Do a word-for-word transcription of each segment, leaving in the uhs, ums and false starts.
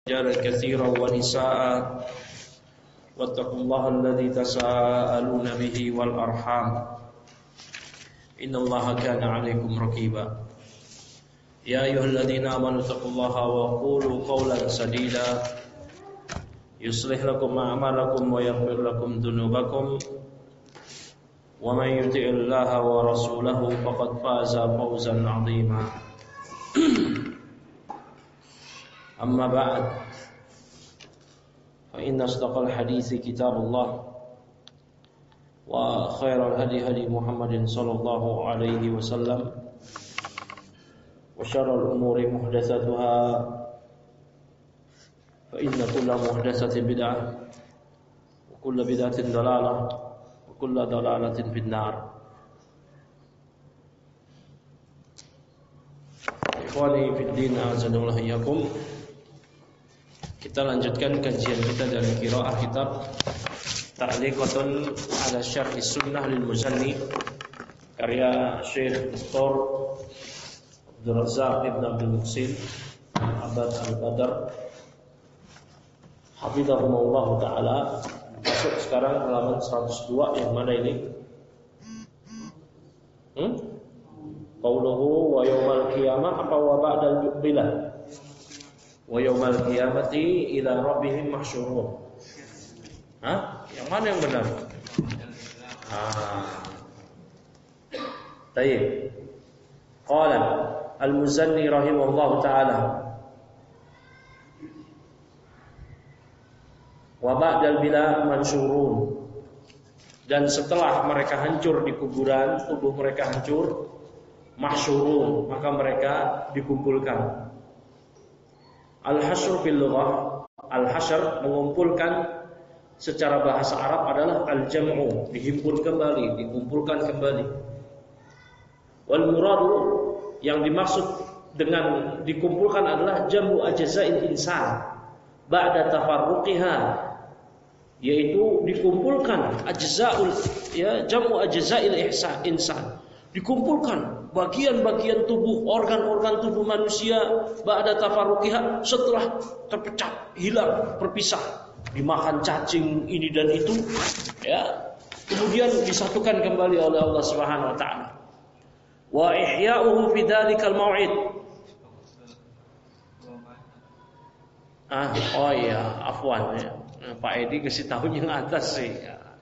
رجالا كثيرا ونساء واتقوا الله الذي تساءلون به والأرحام إن الله كان عليكم رقيبا يا أيها الذين آمنوا اتقوا الله وقولوا قولا سديدا يصلح لكم أعمالكم ويغفر لكم ذنوبكم ومن يطع الله ورسوله فقد فاز فوزا عظيما أما بعد فإن أصدق الحديث كتاب الله وخير الهدي هدي محمد صلى الله عليه وسلم وشر الأمور محدثاتها فإن كل محدثة بدعة وكل بدعة ضلالة وكل ضلالة في النار. Ikhwani fid din, a'azzanallahu iyyakum. Kita lanjutkan kajian kita dari qiraah kitab Ta'liqatun 'ala Syarh Sunnah lil Muzanni karya Syekh Doktor Abdul Razzaq Ibn Abdul Muhsin Abad Al-Badr hafizahumullah taala. Masuk sekarang halaman seratus dua, yang mana ini? Hmm? Qauluhu wa yaumal qiyamah apa wa ba'dal bilah? Wa yaumal qiyamati ila rabbihim mahsyurun. Hah? Yang mana yang benar? Ah. Baik. Qala Al-Muzanni rahimahullahu taala wa ba'dal bila mansyurun, dan setelah mereka hancur di kuburan, tubuh mereka hancur, mahsyurun, maka mereka dikumpulkan. Al-hasyr fil lughah, al-hasyr mengumpulkan secara bahasa Arab adalah al-jam'u, dihimpun kembali, dikumpulkan kembali. Wal muradu, yang dimaksud dengan dikumpulkan adalah jam'u ajza'il insan ba'da tafarruqiha, yaitu dikumpulkan ajza'ul ya jam'u ajza'il insan, dikumpulkan bagian-bagian tubuh, organ-organ tubuh manusia ba'da tafarruqiha, setelah terpecah, hilang, berpisah, dimakan cacing ini dan itu, ya, kemudian disatukan kembali oleh Allah Subhanahu wa taala. Wa ihya'uhu fi dzalikal mau'id. Ah, oh iya, afwan ya. Pak Edi kasih tahu yang atas sih.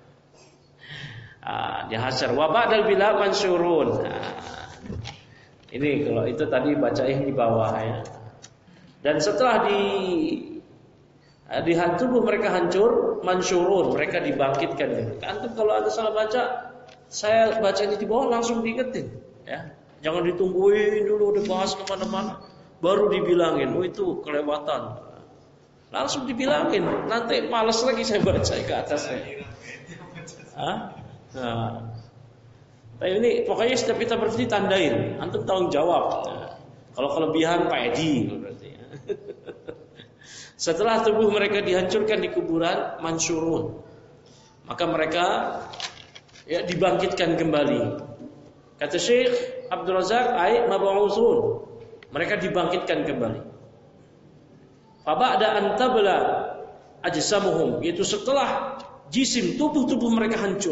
Ah, di hasyar wa ba'dal bila mansyurun. Ah, ini kalau itu tadi bacain di bawah ya. Dan setelah di di tubuh mereka hancur, mansyurun, mereka dibangkitkan. Antum kalau ada salah baca, saya baca ini di bawah langsung diingetin, ya. Jangan ditungguin dulu dibahas kemana-mana, baru dibilangin, oh itu kelewatan. Langsung dibilangin, nanti malas lagi saya baca ke atasnya. Hah? Nah. Tapi ini pokoknya setiap kita berarti tandain, antum tanggung jawab. Nah, kalau kelebihan Pak Edi berarti. Setelah tubuh mereka dihancurkan di kuburan, mansyurun, maka mereka ya dibangkitkan kembali. Kata Syekh Abdul Razzaq, ay mab'utsun, mereka dibangkitkan kembali. Fa ba'da an tabla ajsamuhum, yaitu setelah jisim tubuh-tubuh mereka hancur.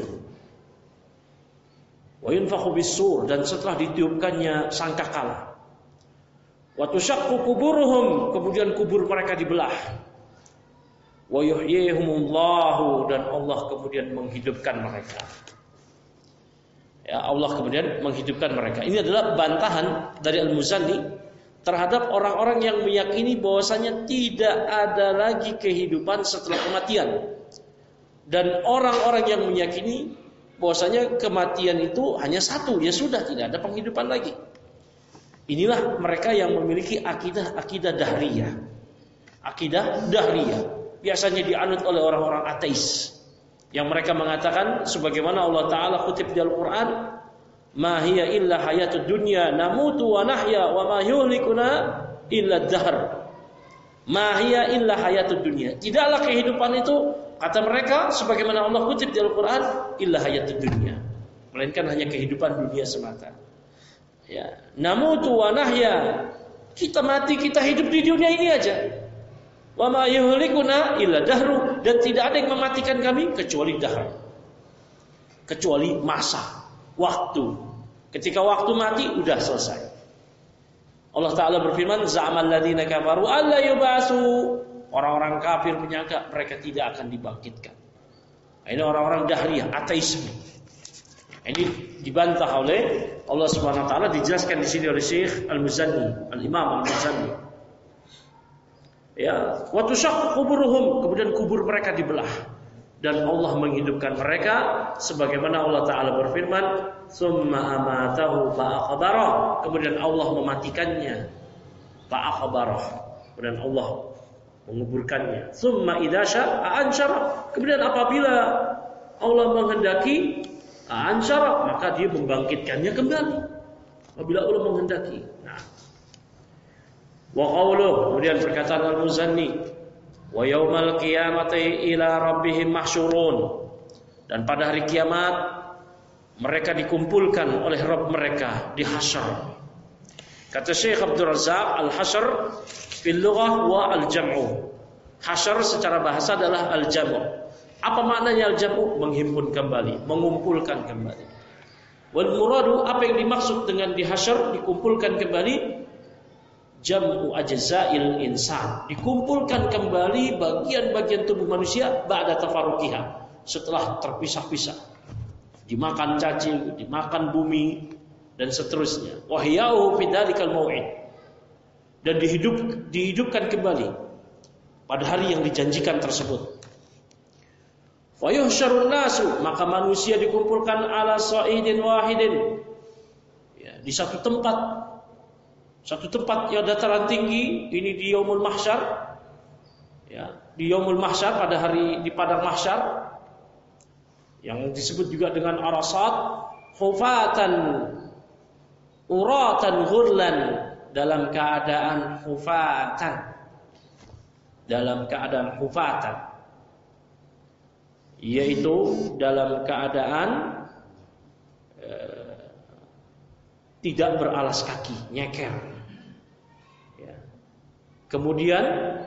Wa yunfakhu bis-sur, dan setelah ditiupkannya sangkakala. Wa tushaqqu quburuhum, kemudian kubur mereka dibelah. Wa yuhyihumullahu, dan Allah kemudian menghidupkan mereka. Ya, Allah kemudian menghidupkan mereka. Ini adalah bantahan dari Al-Muzanni terhadap orang-orang yang meyakini bahwasanya tidak ada lagi kehidupan setelah kematian. Dan orang-orang yang meyakini bahwasanya kematian itu hanya satu, ya sudah, tidak ada penghidupan lagi. Inilah mereka yang memiliki akidah-akidah dahriyah. Akidah dahriyah biasanya dianut oleh orang-orang ateis, yang mereka mengatakan sebagaimana Allah taala kutip di Al-Qur'an, "Ma hiya illa hayatud dunya namutu wa nahya wa ma yuhlikuna illa ad-dahr." Ma hiya illa hayatud dunya. Tidaklah kehidupan itu, kata mereka sebagaimana Allah kutip di Al-Qur'an, illa hayatud dunya, melainkan hanya kehidupan dunia semata. Ya, namutu wa nahya, Kita mati, kita hidup di dunia ini aja. Wa ma yuhlikuna illa dahru, dan tidak ada yang mematikan kami kecuali dahr. Kecuali masa, waktu. Ketika waktu mati udah selesai. Allah Ta'ala berfirman, za'amal ladzina kafaru alla yub'atsu. Orang-orang kafir menyangka mereka tidak akan dibangkitkan. Ini orang-orang dahriyah, ateisme. Ini dibantah oleh Allah Subhanahu wa taala, dijelaskan di sini oleh Syekh Al-Muzanni, Al-Imam Al-Muzanni. Ya, wa tushaqqu quburuhum, kemudian kubur mereka dibelah dan Allah menghidupkan mereka sebagaimana Allah Ta'ala berfirman, summa amatahu fa'akhbarah, kemudian Allah mematikannya, fa'akhbarah, kemudian Allah menguburkannya, summa idza syaa ansyara, kemudian apabila Allah menghendaki ansyara, maka dia membangkitkannya kembali apabila Allah menghendaki. Nah, wa qawluh, kemudian perkataan Al-Muzanni, wa yaumal qiyamati ila rabbihim mahsyurun, dan pada hari kiamat mereka dikumpulkan oleh Rabb mereka di hasyar. Kata Syekh Abdul Razzaq, al-hasyr fil lughah wa al-jam'u. Hasyar secara bahasa adalah al-jam'u. Apa maknanya al-jam'u? Menghimpun kembali, mengumpulkan kembali. Wal muradu, apa yang dimaksud dengan di hasyar, dikumpulkan kembali, jam'u ajza'il insan, dikumpulkan kembali bagian-bagian tubuh manusia ba'da tafarruqiha, setelah terpisah-pisah, dimakan cacing, dimakan bumi dan seterusnya. Wahyahu fi dzalikal mau'id, dan dihidup dihidupkan kembali pada hari yang dijanjikan tersebut. Wa yuhsyarun nasu, maka manusia dikumpulkan ala sa'idin wahidin, ya, di satu tempat. Satu tempat yang dataran tinggi, ini di Yaumul Mahsyar, ya, di Yaumul Mahsyar, pada hari di padang mahsyar, yang disebut juga dengan Arasat, hufatan uratan ghurlan, dalam keadaan hufatan, dalam keadaan hufatan, yaitu dalam keadaan eh, tidak beralas kaki, nyeker. Kemudian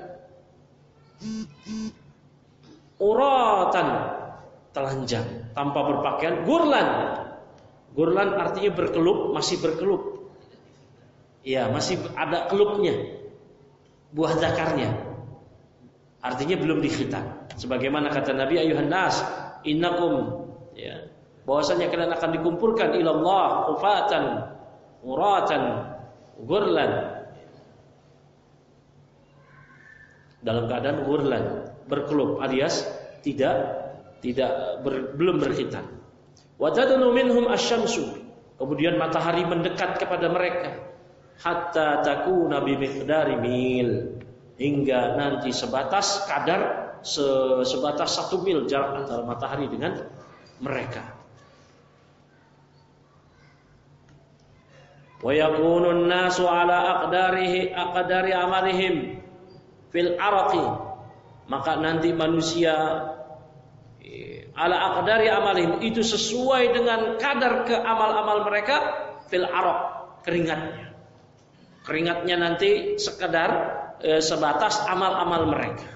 uratan, telanjang, tanpa berpakaian. Gurlan, gurlan artinya berkelup, masih berkelup. Ya, masih ada kelupnya, buah zakarnya. Artinya belum dikhitan. Sebagaimana kata Nabi, ayuhan nas, innakum, ya, bahwasanya kalian akan dikumpulkan ilallah ufatan, uratan, gurlan, dalam keadaan ghurlan, berkelup, alias tidak tidak ber, belum berkhitan. Wa tadnu minhum asy-syamsu, kemudian matahari mendekat kepada mereka, hatta takuna bi miqdari mil, hingga nanti sebatas kadar se, sebatas satu mil jarak antara matahari dengan mereka. Wa yakunun nasu ala aqdarihi aqdari amalihim fil araqi, maka nanti manusia ala aqdari amalihim, itu sesuai dengan kadar ke amal-amal mereka, fil araq, keringatnya. Keringatnya nanti sekedar e, sebatas amal-amal mereka.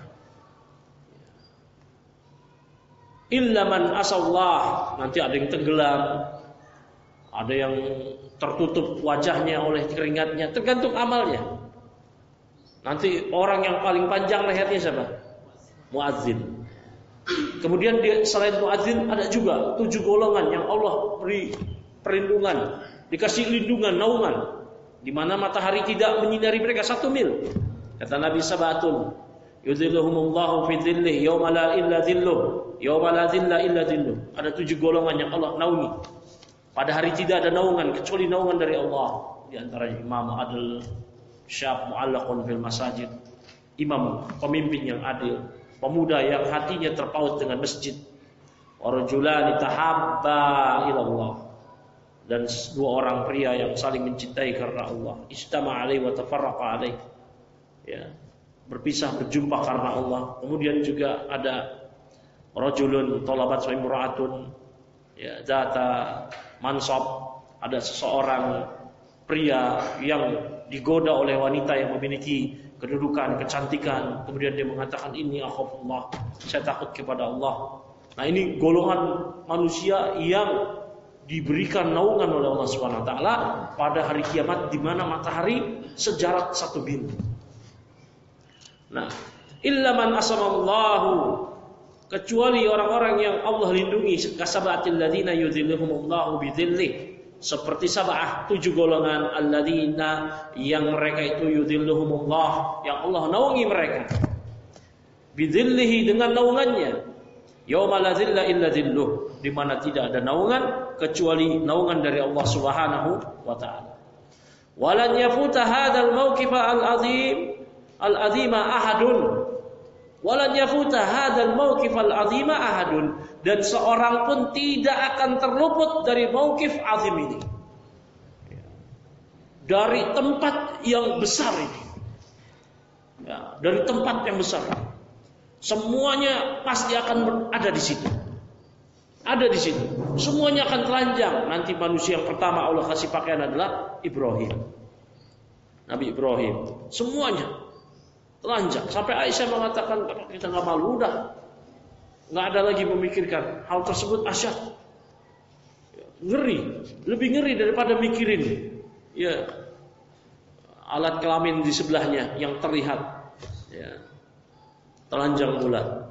Illa man asallah, nanti ada yang tenggelam, ada yang tertutup wajahnya oleh keringatnya, tergantung amalnya. Nanti orang yang paling panjang lehernya siapa? Muadzin. Kemudian dia, selain muadzin, ada juga tujuh golongan yang Allah beri perlindungan, dikasih lindungan, naungan, di mana matahari tidak menyinari mereka satu mil. Kata Nabi, sabatun yudhilluhumullahu fi dhillih yawma la illa dhilluh yawma la dhilla illa dhilluh. Ada tujuh golongan yang Allah naungi. Pada hari tidak ada naungan kecuali naungan dari Allah. Di antaranya imam adil, syab mu'allaqun fil masajid, imam pemimpin yang adil, pemuda yang hatinya terpaut dengan masjid, warajulani tahabba ilallah, dan dua orang pria yang saling mencintai karena Allah, istama alaihi wa tafarraqa alaihi, ya, berpisah berjumpa karena Allah. Kemudian juga ada rajulun talabat wa imra'atun, ya, zata mansab, ada seseorang pria yang digoda oleh wanita yang memiliki kedudukan, kecantikan, kemudian dia mengatakan ini akhafullah, saya takut kepada Allah. Nah, ini golongan manusia yang diberikan naungan oleh Allah Subhanahu wa taala pada hari kiamat di mana matahari sejarak satu bintang. Nah, illa man asamallahu, kecuali orang-orang yang Allah lindungi, kasabatil ladina yudhilluhumullahu bidzillih, seperti sab'ah, tujuh golongan alladzina yang mereka itu yudhilluhumullah, yang Allah naungi mereka bidzillihi, dengan naungannya. Yauma la dzilla illa dzilluh, di mana tidak ada naungan kecuali naungan dari Allah Subhanahu wa taala. Walan yafuta hadzal mauqif al-azim al-azima ahadun. Walan yafuta hadzal mauqif al-azima ahadun, dan seorang pun tidak akan terluput dari mauqif azim ini. Dari tempat yang besar ini. Ya, dari tempat yang besar. Semuanya pasti akan ada di situ. Ada di situ. Semuanya akan telanjang. Nanti manusia yang pertama Allah kasih pakaian adalah Ibrahim. Nabi Ibrahim. Semuanya telanjang. Sampai Aisyah mengatakan, kita nggak malu, udah nggak ada lagi memikirkan hal tersebut, asyad. Ngeri, lebih ngeri daripada mikirin ya alat kelamin di sebelahnya yang terlihat. Ya. Telanjang bulat.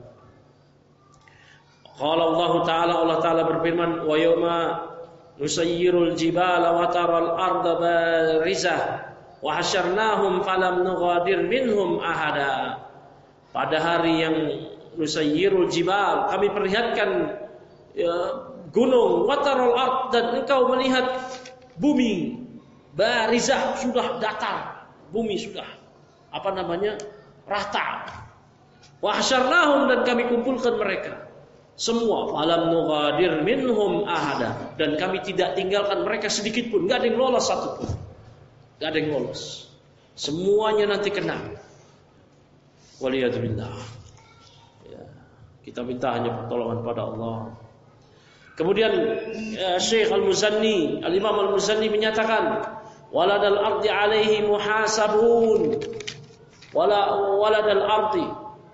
Qala Allah Ta'ala, Allah Ta'ala berfirman, wa yawma nusayyirul jibala wa taral arda barizah wa hasyarnahum falam nughadir minhum ahada. Pada hari yang nusayyirul jibal, kami perlihatkan ya, gunung, wa taral ard, dan engkau melihat bumi barizah, sudah datar, bumi sudah apa namanya rata. Wa hasyarnahum, dan kami kumpulkan mereka semua, falam nughadir minhum ahada, dan kami tidak tinggalkan mereka sedikit pun, enggak ada yang lolos satu pun. Enggak ada yang lolos. Semuanya nanti kena. Waliyadzubillah. Ya, kita minta hanya pertolongan pada Allah. Kemudian uh, Syekh Al-Muzanni, Al-Imam Al-Muzanni menyatakan, waladal ardi alaihi muhasabun. Wala waladal ardi.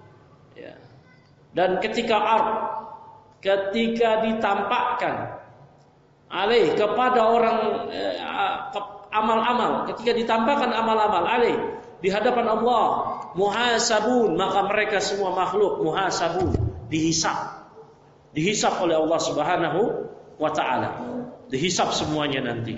Dan ketika ard, ketika ditampakkan alaih kepada orang eh, amal-amal, ketika ditampakkan amal-amal alaih di hadapan Allah, muhasabun, maka mereka semua makhluk muhasabun, dihisab, dihisab oleh Allah Subhanahu wa taala, dihisab semuanya nanti.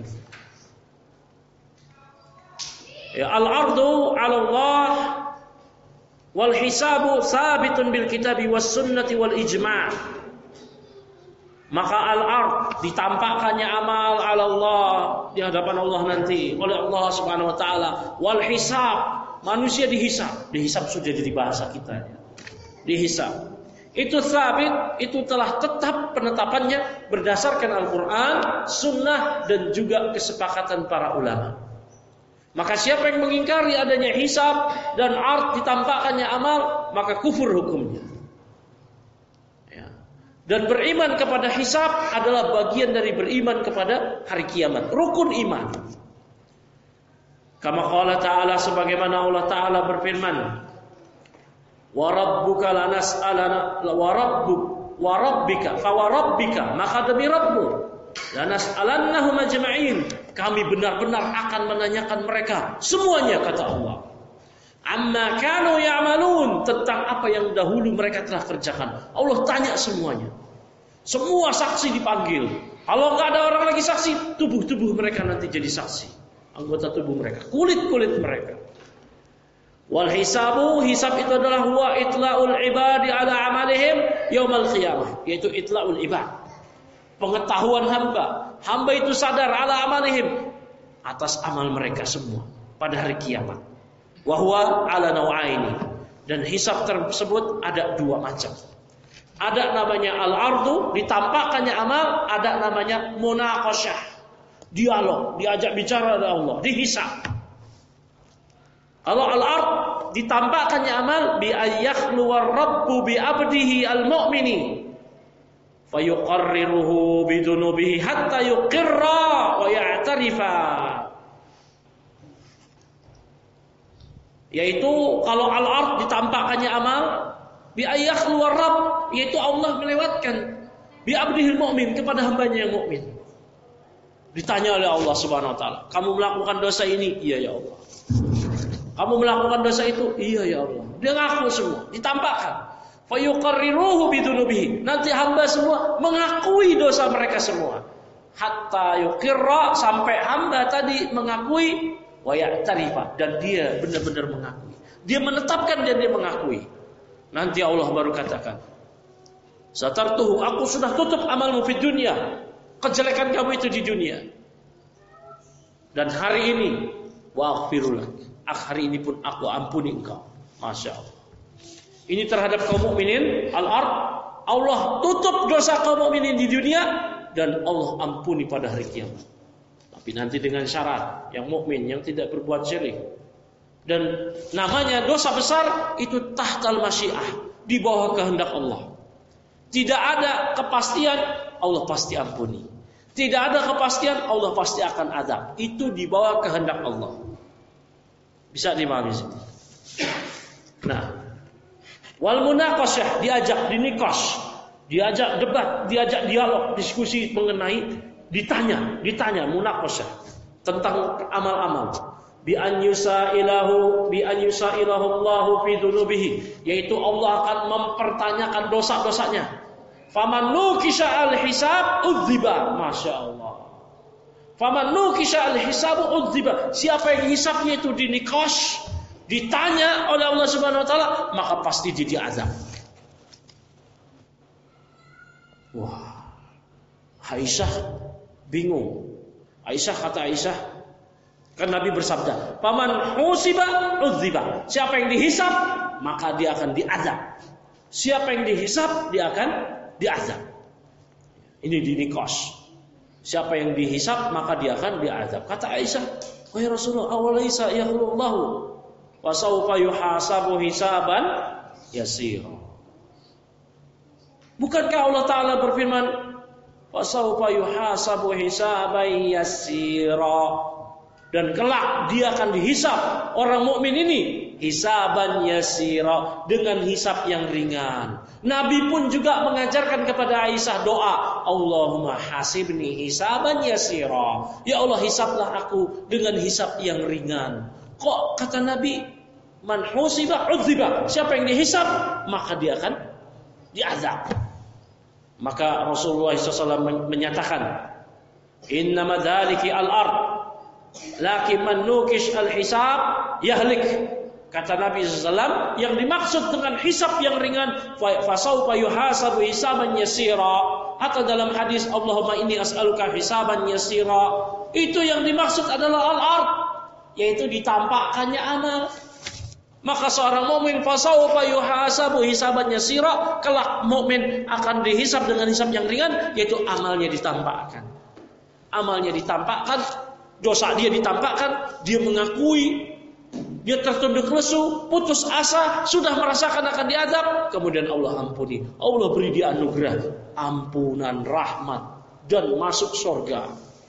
Ya, al-ardu 'ala Allah wal hisabu sabitun bil kitabi was sunnati wal ijma'. Maka al-ard, ditampakkannya amal ala Allah, di hadapan Allah nanti oleh Allah Subhanahu wa taala. Wal hisab, manusia dihisab. Dihisab sudah jadi bahasa kita ya. Dihisab. Itu sabit, itu telah tetap penetapannya berdasarkan Al-Qur'an, sunnah, dan juga kesepakatan para ulama. Maka siapa yang mengingkari adanya hisab dan ard, ditampakkannya amal, maka kufur hukumnya. Ya. Dan beriman kepada hisab adalah bagian dari beriman kepada hari kiamat, rukun iman. Kama qala ta'ala, sebagaimana Allah Ta'ala berfirman, wa rabbuka lanas'alana wa rabbuk wa rabbika fa wa rabbika, maka demi Rabbmu, lanas'alannahum ajma'in, kami benar-benar akan menanyakan mereka semuanya, kata Allah. Amma kanu ya'malun, tentang apa yang dahulu mereka telah kerjakan. Allah tanya semuanya. Semua saksi dipanggil. Kalau enggak ada orang lagi saksi, tubuh-tubuh mereka nanti jadi saksi. Anggota tubuh mereka, kulit-kulit mereka. Wal hisabu, hisab itu adalah huwa itla'ul ibadi ala amalihim yaumal qiyamah, yaitu itla'ul ibad, pengetahuan hamba. Hamba itu sadar ala amalihim, atas amal mereka semua pada hari kiamat. Wa huwa ala nau'aini, dan hisab tersebut ada dua macam. Ada namanya al-ardu, ditampakkannya amal. Ada namanya munaqasyah, dialog, diajak bicara oleh Allah, dihisab. Kalau al-ard, ditampakkannya amal, bi ayyakhlu war-rabbu bi abdihi al-mu'mini fayuqarriruhu bidunubihi hatta yuqirra wa ya'tarifa. Yaitu kalau al-ard ditampakkannya amal, bi ayakhluwar rabb, yaitu Allah melewatkan bi abdihil mu'min, kepada hambanya yang mukmin. Ditanya oleh Allah Subhanahu wa taala, "Kamu melakukan dosa ini?" "Iya ya Allah." "Kamu melakukan dosa itu?" "Iya ya Allah." Dia ngaku semua, ditampakkan. Fa yuqarriruhu bidunubihi. Nanti hamba semua mengakui dosa mereka semua. Hatta yuqirra, sampai hamba tadi mengakui, wa ya'tarifa, dan dia benar-benar mengakui. Dia menetapkan dan dia mengakui. Nanti Allah baru katakan, "Satartuhu, aku sudah tutup amalmu di dunia, kejelekan kamu itu di dunia. Dan hari ini wa aghfirulak, hari ini pun aku ampuni engkau." Masya Allah. Ini terhadap kaum mukminin al-ard, Allah tutup dosa kaum mukminin di dunia dan Allah ampuni pada hari kiamat. Tapi nanti dengan syarat, yang mukmin yang tidak berbuat syirik. Dan namanya dosa besar itu tahtal masyiah, di bawah kehendak Allah. Tidak ada kepastian Allah pasti ampuni. Tidak ada kepastian Allah pasti akan azab. Itu di bawah kehendak Allah. Bisa dimahami sini. Nah, wal munaqasyah, diajak dinikosh, diajak debat, diajak dialog, diskusi mengenai, ditanya, ditanya munaqasyah tentang amal-amal. Bi an yusailahu bi an yusailahu Allahu fi dzunubihi, yaitu Allah akan mempertanyakan dosa-dosanya. Faman nukisha al-hisab udziba, Masya Allah. Faman nukisha al-hisab udziba, siapa yang hisabnya itu dinikosh, ditanya oleh Allah Subhanahu wa taala, maka pasti dia diazab. Wah. Aisyah bingung. Aisyah kata Aisyah, kan Nabi bersabda, "Paman husiba udziba." Siapa yang dihisab, maka dia akan diazab. Siapa yang dihisab, dia akan diazab. Ini dinikos. Siapa yang dihisab, maka dia akan diazab. Kata Aisyah, "Wahai Rasulullah, awalaysa yaqulullahu wa sawfa yuhasabu hisaban yasira." Bukankah Allah Ta'ala berfirman, wa sawfa yuhasabu hisaban yasira, dan kelak dia akan dihisab, orang mukmin ini hisaban yasira, dengan hisab yang ringan. Nabi pun juga mengajarkan kepada Aisyah doa, Allahumma hasibni hisaban yasira, ya Allah hisablah aku dengan hisab yang ringan. Kok kata Nabi, man husiba udziba, siapa yang dihisab maka dia akan diazab. Maka Rasulullah shallallahu alaihi wasallam menyatakan, innama dzaliki al-ard, lakin man nukish al-hisab yahlik. Kata Nabi shallallahu alaihi wasallam, yang dimaksud dengan hisab yang ringan, fasaufa yuhasabu hisaban yasira. Atau dalam hadis, Allahumma inni as'aluka hisaban yasira, itu yang dimaksud adalah al-ard, yaitu ditampakkannya amal. Maka seorang mukmin fasaufa yuhasabu hisaban yasira, kelak mukmin akan dihisab dengan hisab yang ringan, yaitu amalnya ditampakkan. Amalnya ditampakkan, dosa dia ditampakkan, dia mengakui, dia tertunduk lesu, putus asa, sudah merasakan akan diazab, kemudian Allah ampuni. Allah beri dia anugerah, ampunan, rahmat, dan masuk surga.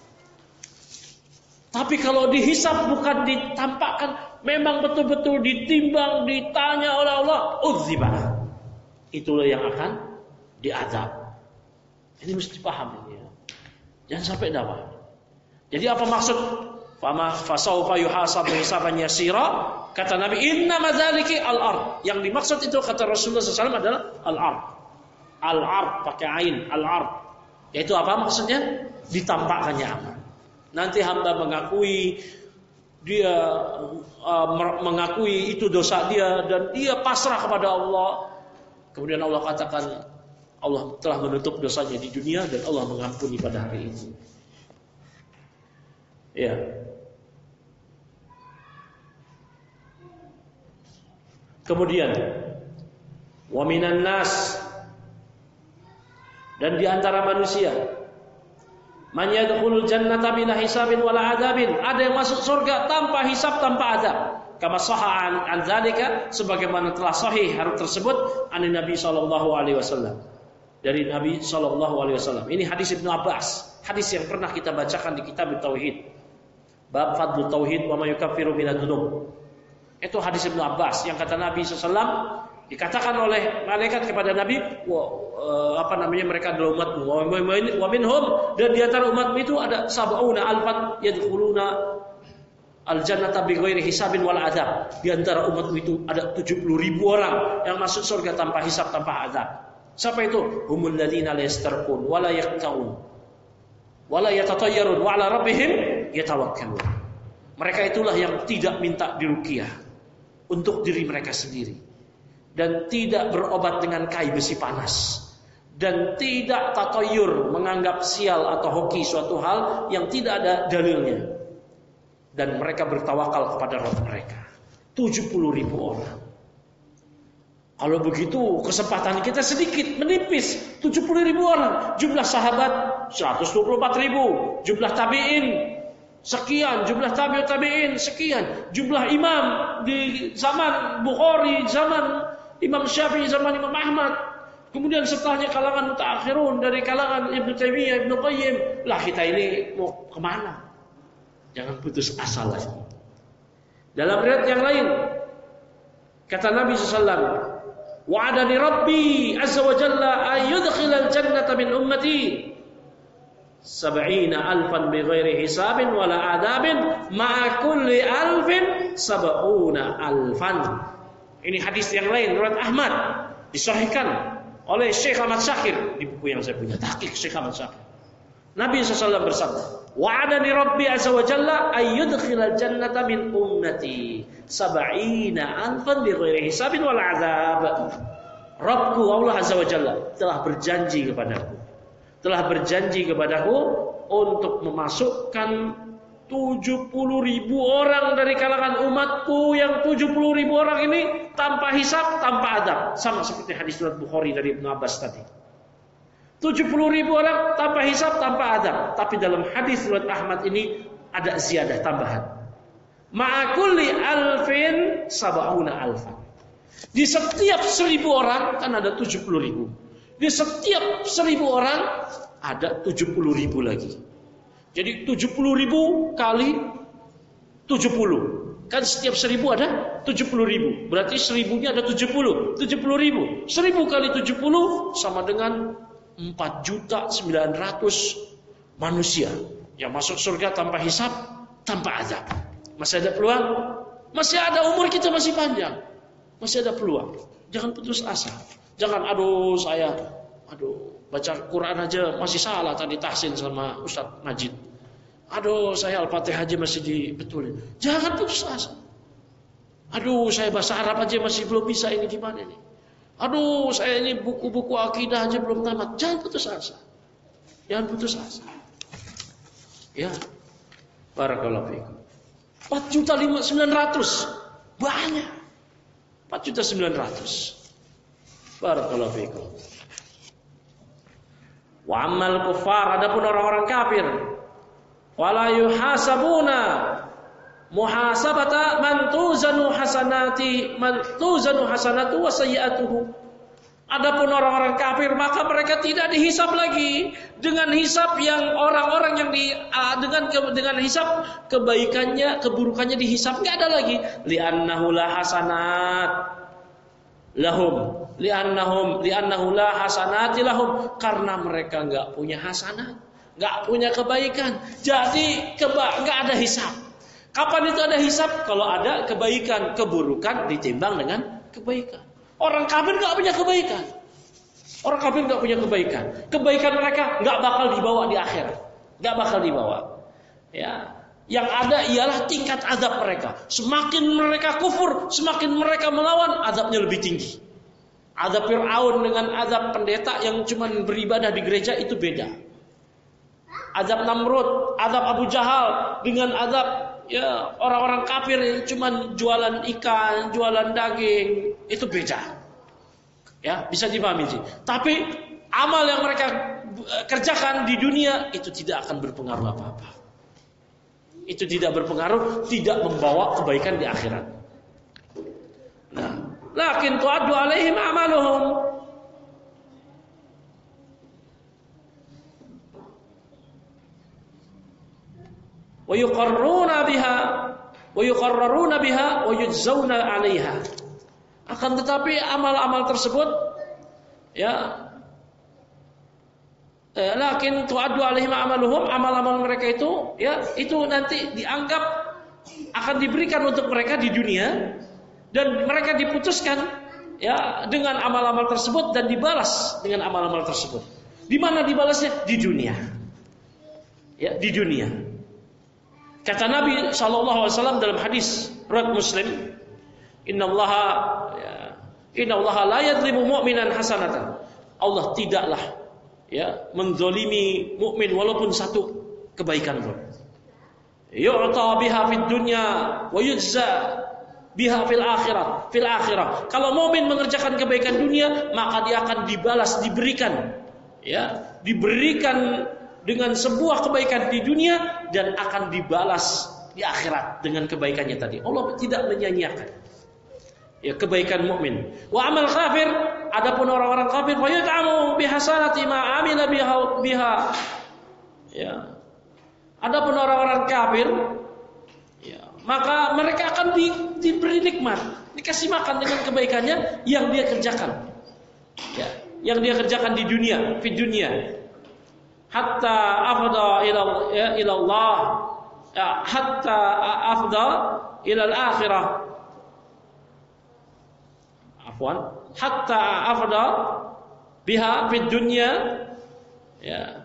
Tapi kalau dihisab bukan ditampakkan, memang betul-betul ditimbang, ditanya oleh Allah, udzibah, itulah yang akan diazab. Ini mesti paham ini ya. Jangan sampai dapat. Jadi apa maksud fama fasaufa yuhasabu hisaban yasira? Kata Nabi, inna madzaliki al-ard. Yang dimaksud itu kata Rasulullah shallallahu alaihi wasallam adalah al-ard. Al-ard pakai ain, al-ard. Yaitu apa maksudnya? Ditampakkannya amal. Nanti hamba mengakui, dia uh, mengakui itu dosa dia dan dia pasrah kepada Allah. Kemudian Allah katakan, Allah telah menutup dosanya di dunia dan Allah mengampuni pada hari itu. Ya. Kemudian wa minan nas, dan di antara manusia, man yadkhulul jannata bila hisabin wala adzabin, ada yang masuk surga tanpa hisab, tanpa azab. Kama sahha an, an zalika, sebagaimana telah sahih hal tersebut an Nabi sallallahu alaihi wasallam, dari Nabi sallallahu alaihi wasallam. Ini hadis Ibnu Abbas, hadis yang pernah kita bacakan di kitab tauhid, bab fadlul tauhid wa ma yukaffiru minadz dzunub. Itu hadis Ibnu Abbas yang kata Nabi shallallahu alaihi wasallam, dikatakan oleh malaikat kepada Nabi, wa, uh, apa namanya, mereka adalah umatmu, wa minhum, dan di antara umatmu itu ada sab'una alfan yadkhuluna al-jannata bighairi hisabin wal adab. Di antara umatmu itu ada tujuh puluh ribu orang yang masuk surga tanpa hisab, tanpa azab. Siapa itu? Humul ladzina la yastarqun wa la yaqtaun wa la yatatayyarun wa 'ala rabbihim yatawakkalun. Mereka itulah yang tidak minta diruqyah untuk diri mereka sendiri, dan tidak berobat dengan kai besi panas, dan tidak tatoyur, menganggap sial atau hoki suatu hal yang tidak ada dalilnya, dan mereka bertawakal kepada Rabb mereka. tujuh puluh ribu orang. Kalau begitu kesempatan kita sedikit, menipis. tujuh puluh ribu orang. Jumlah sahabat seratus dua puluh empat ribu. Jumlah tabi'in sekian, jumlah tabi'ut tabi'in sekian, jumlah imam di zaman Bukhari, zaman Imam Syafi'i, zaman Imam Ahmad, kemudian setelahnya kalangan mutaakhirun dari kalangan Ibnu Taimiyah, Ibnu Qayyim. Lah kita ini mau kemana? Jangan putus asa lagi. Dalam riwayat yang lain kata Nabi shallallahu alaihi wasallam, wa'adani Rabbi azza wa jalla ayyudkhilal jannata min ummati sab'ina alfan bighairi hisabin wala adabin ma'a kulli alfin sab'una alfan. Ini hadis yang lain riwayat Ahmad, disahihkan oleh Syekh Ahmad Syakir di buku yang saya punya, tahqiq Syekh Ahmad Syakir. Nabi shallallahu alaihi wasallam bersabda, wa'adani Rabbi azza wa jalla ayyudkhilal jannata min ummati sab'ina alfan bighairi hisabin wala adab. Rabbku Allah azza wa jalla telah berjanji kepadaku telah berjanji kepadaku untuk memasukkan tujuh puluh ribu orang dari kalangan umatku, yang tujuh puluh ribu orang ini tanpa hisab, tanpa adab. Sama seperti hadis riwayat Bukhari dari Ibnu Abbas tadi. tujuh puluh ribu orang tanpa hisab, tanpa adab. Tapi dalam hadis riwayat Ahmad ini ada ziyadah, tambahan. Ma'akulli alfin sab'una alfan. Di setiap seribu orang kan ada tujuh puluh ribu. Di setiap seribu orang ada tujuh puluh ribu lagi. Jadi tujuh puluh ribu kali tujuh puluh. Kan setiap seribu ada tujuh puluh ribu. Berarti seribunya ada tujuh puluh. tujuh puluh ribu. Seribu kali tujuh puluh sama dengan empat juta sembilan ratus manusia yang masuk surga tanpa hisab, tanpa azab. Masih ada peluang? Masih ada, umur kita masih panjang. Masih ada peluang. Jangan putus asa. Jangan, aduh saya, aduh baca Quran aja masih salah tadi tahsin sama Ustaz Majid. Aduh saya Al-Fatihah aja masih dibetulin. Jangan putus asa. Aduh saya bahasa Arab aja masih belum bisa, ini gimana nih? Aduh saya ini buku-buku akidah aja belum tamat. Jangan putus asa. Jangan putus asa. Ya. Barakallahu fiikum. empat juta sembilan ratus. Banyak. empat juta sembilan ratus. Barakallahu fiikum. Wa ammal kuffar, adapun orang-orang kafir, wala yuhasabuna muhasabata man tuzanu hasanati man tuzanu hasanatu wa sayyi'atuhu. Adapun orang-orang kafir, maka mereka tidak dihisab lagi dengan hisab yang orang-orang yang di uh, dengan dengan hisab kebaikannya, keburukannya dihisab, enggak ada lagi. Li'annahu la hasanat lahum li'annahum li'annahu la hasanati lahum, karena mereka enggak punya hasanat, enggak punya kebaikan. Jadi keba enggak ada hisab. Kapan itu ada hisab? Kalau ada kebaikan, keburukan ditimbang dengan kebaikan. Orang kafir enggak punya kebaikan. Orang kafir enggak punya kebaikan. Kebaikan mereka enggak bakal dibawa di akhirat. Enggak bakal dibawa. Ya. Yang ada ialah tingkat azab mereka. Semakin mereka kufur, semakin mereka melawan, azabnya lebih tinggi. Azab Fir'aun dengan azab pendeta yang cuma beribadah di gereja itu beda. Azab Namrud, azab Abu Jahal dengan azab ya orang-orang kafir yang cuma jualan ikan, jualan daging, itu beda. Ya, bisa dipahami sih. Tapi amal yang mereka kerjakan di dunia itu tidak akan berpengaruh apa-apa. Itu tidak berpengaruh, tidak membawa kebaikan di akhirat. Nah, lakin tu'addu alaihim amaluhum. Wa yuqarruna biha wa yuqarraruna biha wa yujzauna 'alaiha. Akan tetapi amal-amal tersebut ya eh, lakin tu'addu 'alaihim amaluhum, amal-amal mereka itu ya itu nanti dianggap akan diberikan untuk mereka di dunia dan mereka diputuskan ya dengan amal-amal tersebut dan dibalas dengan amal-amal tersebut. Di mana dibalasnya? Di dunia. Ya, di dunia. Kata Nabi sallallahu alaihi wasallam dalam hadis riwayat Muslim, "Innallaha ya, innallaha la yadhlimu mu'minan hasanatan." Allah tidaklah ya menzalimi mukmin walaupun satu kebaikan pun. Yu'ta biha fid dunya wa yujza biha fil akhirat. Fil akhirah. Kalau mukmin mengerjakan kebaikan dunia, maka dia akan dibalas, diberikan ya, diberikan dengan sebuah kebaikan di dunia dan akan dibalas di akhirat dengan kebaikannya tadi. Allah tidak menyia-nyiakan ya kebaikan mukmin. Wa amal kafir, adapun orang-orang kafir, fa yut'amu bihasanati ma amila biha biha. Ya. Adapun orang-orang kafir, ya, maka mereka akan di, diberi nikmat, dikasih makan dengan kebaikannya yang dia kerjakan. Ya, yang dia kerjakan di dunia, di dunia. Hatta afda ila ya, ila Allah, ya, hatta afda ila al-akhirah. Afwan, hatta afda biha fid dunya, ya.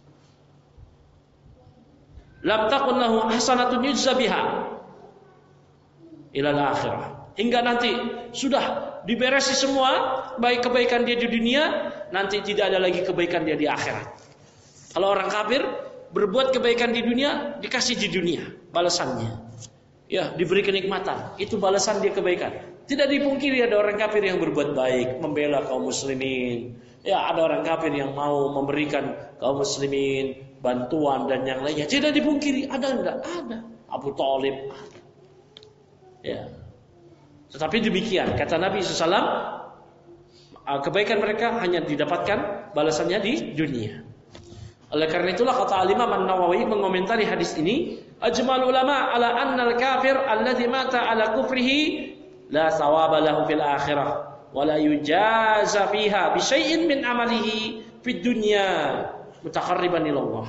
Lam takun lahu hasanatun yujza biha ila al-akhirah. Hingga nanti sudah diberesi semua baik kebaikan dia di dunia, nanti tidak ada lagi kebaikan dia di akhirat. Kalau orang kafir berbuat kebaikan di dunia, dikasih di dunia balasannya. Ya, diberi kenikmatan, itu balasan dia kebaikan. Tidak dipungkiri ada orang kafir yang berbuat baik, membela kaum muslimin. Ya, ada orang kafir yang mau memberikan kaum muslimin bantuan dan yang lainnya. Tidak dipungkiri, ada enggak? Ada. Abu Thalib ada. Ya. Tetapi demikian kata Nabi shallallahu alaihi wasallam, kebaikan mereka hanya didapatkan balasannya di dunia. Oleh karena itulah kata Al-Imam An-Nawawi mengomentari hadis ini, ajmal ulama ala anna al-kafir alladhi mata ala kufrihi la thawaba lahu fil akhirah wa la yujaza fiha bi syai'in min amalihi fid dunya mutaqarriban ila Allah.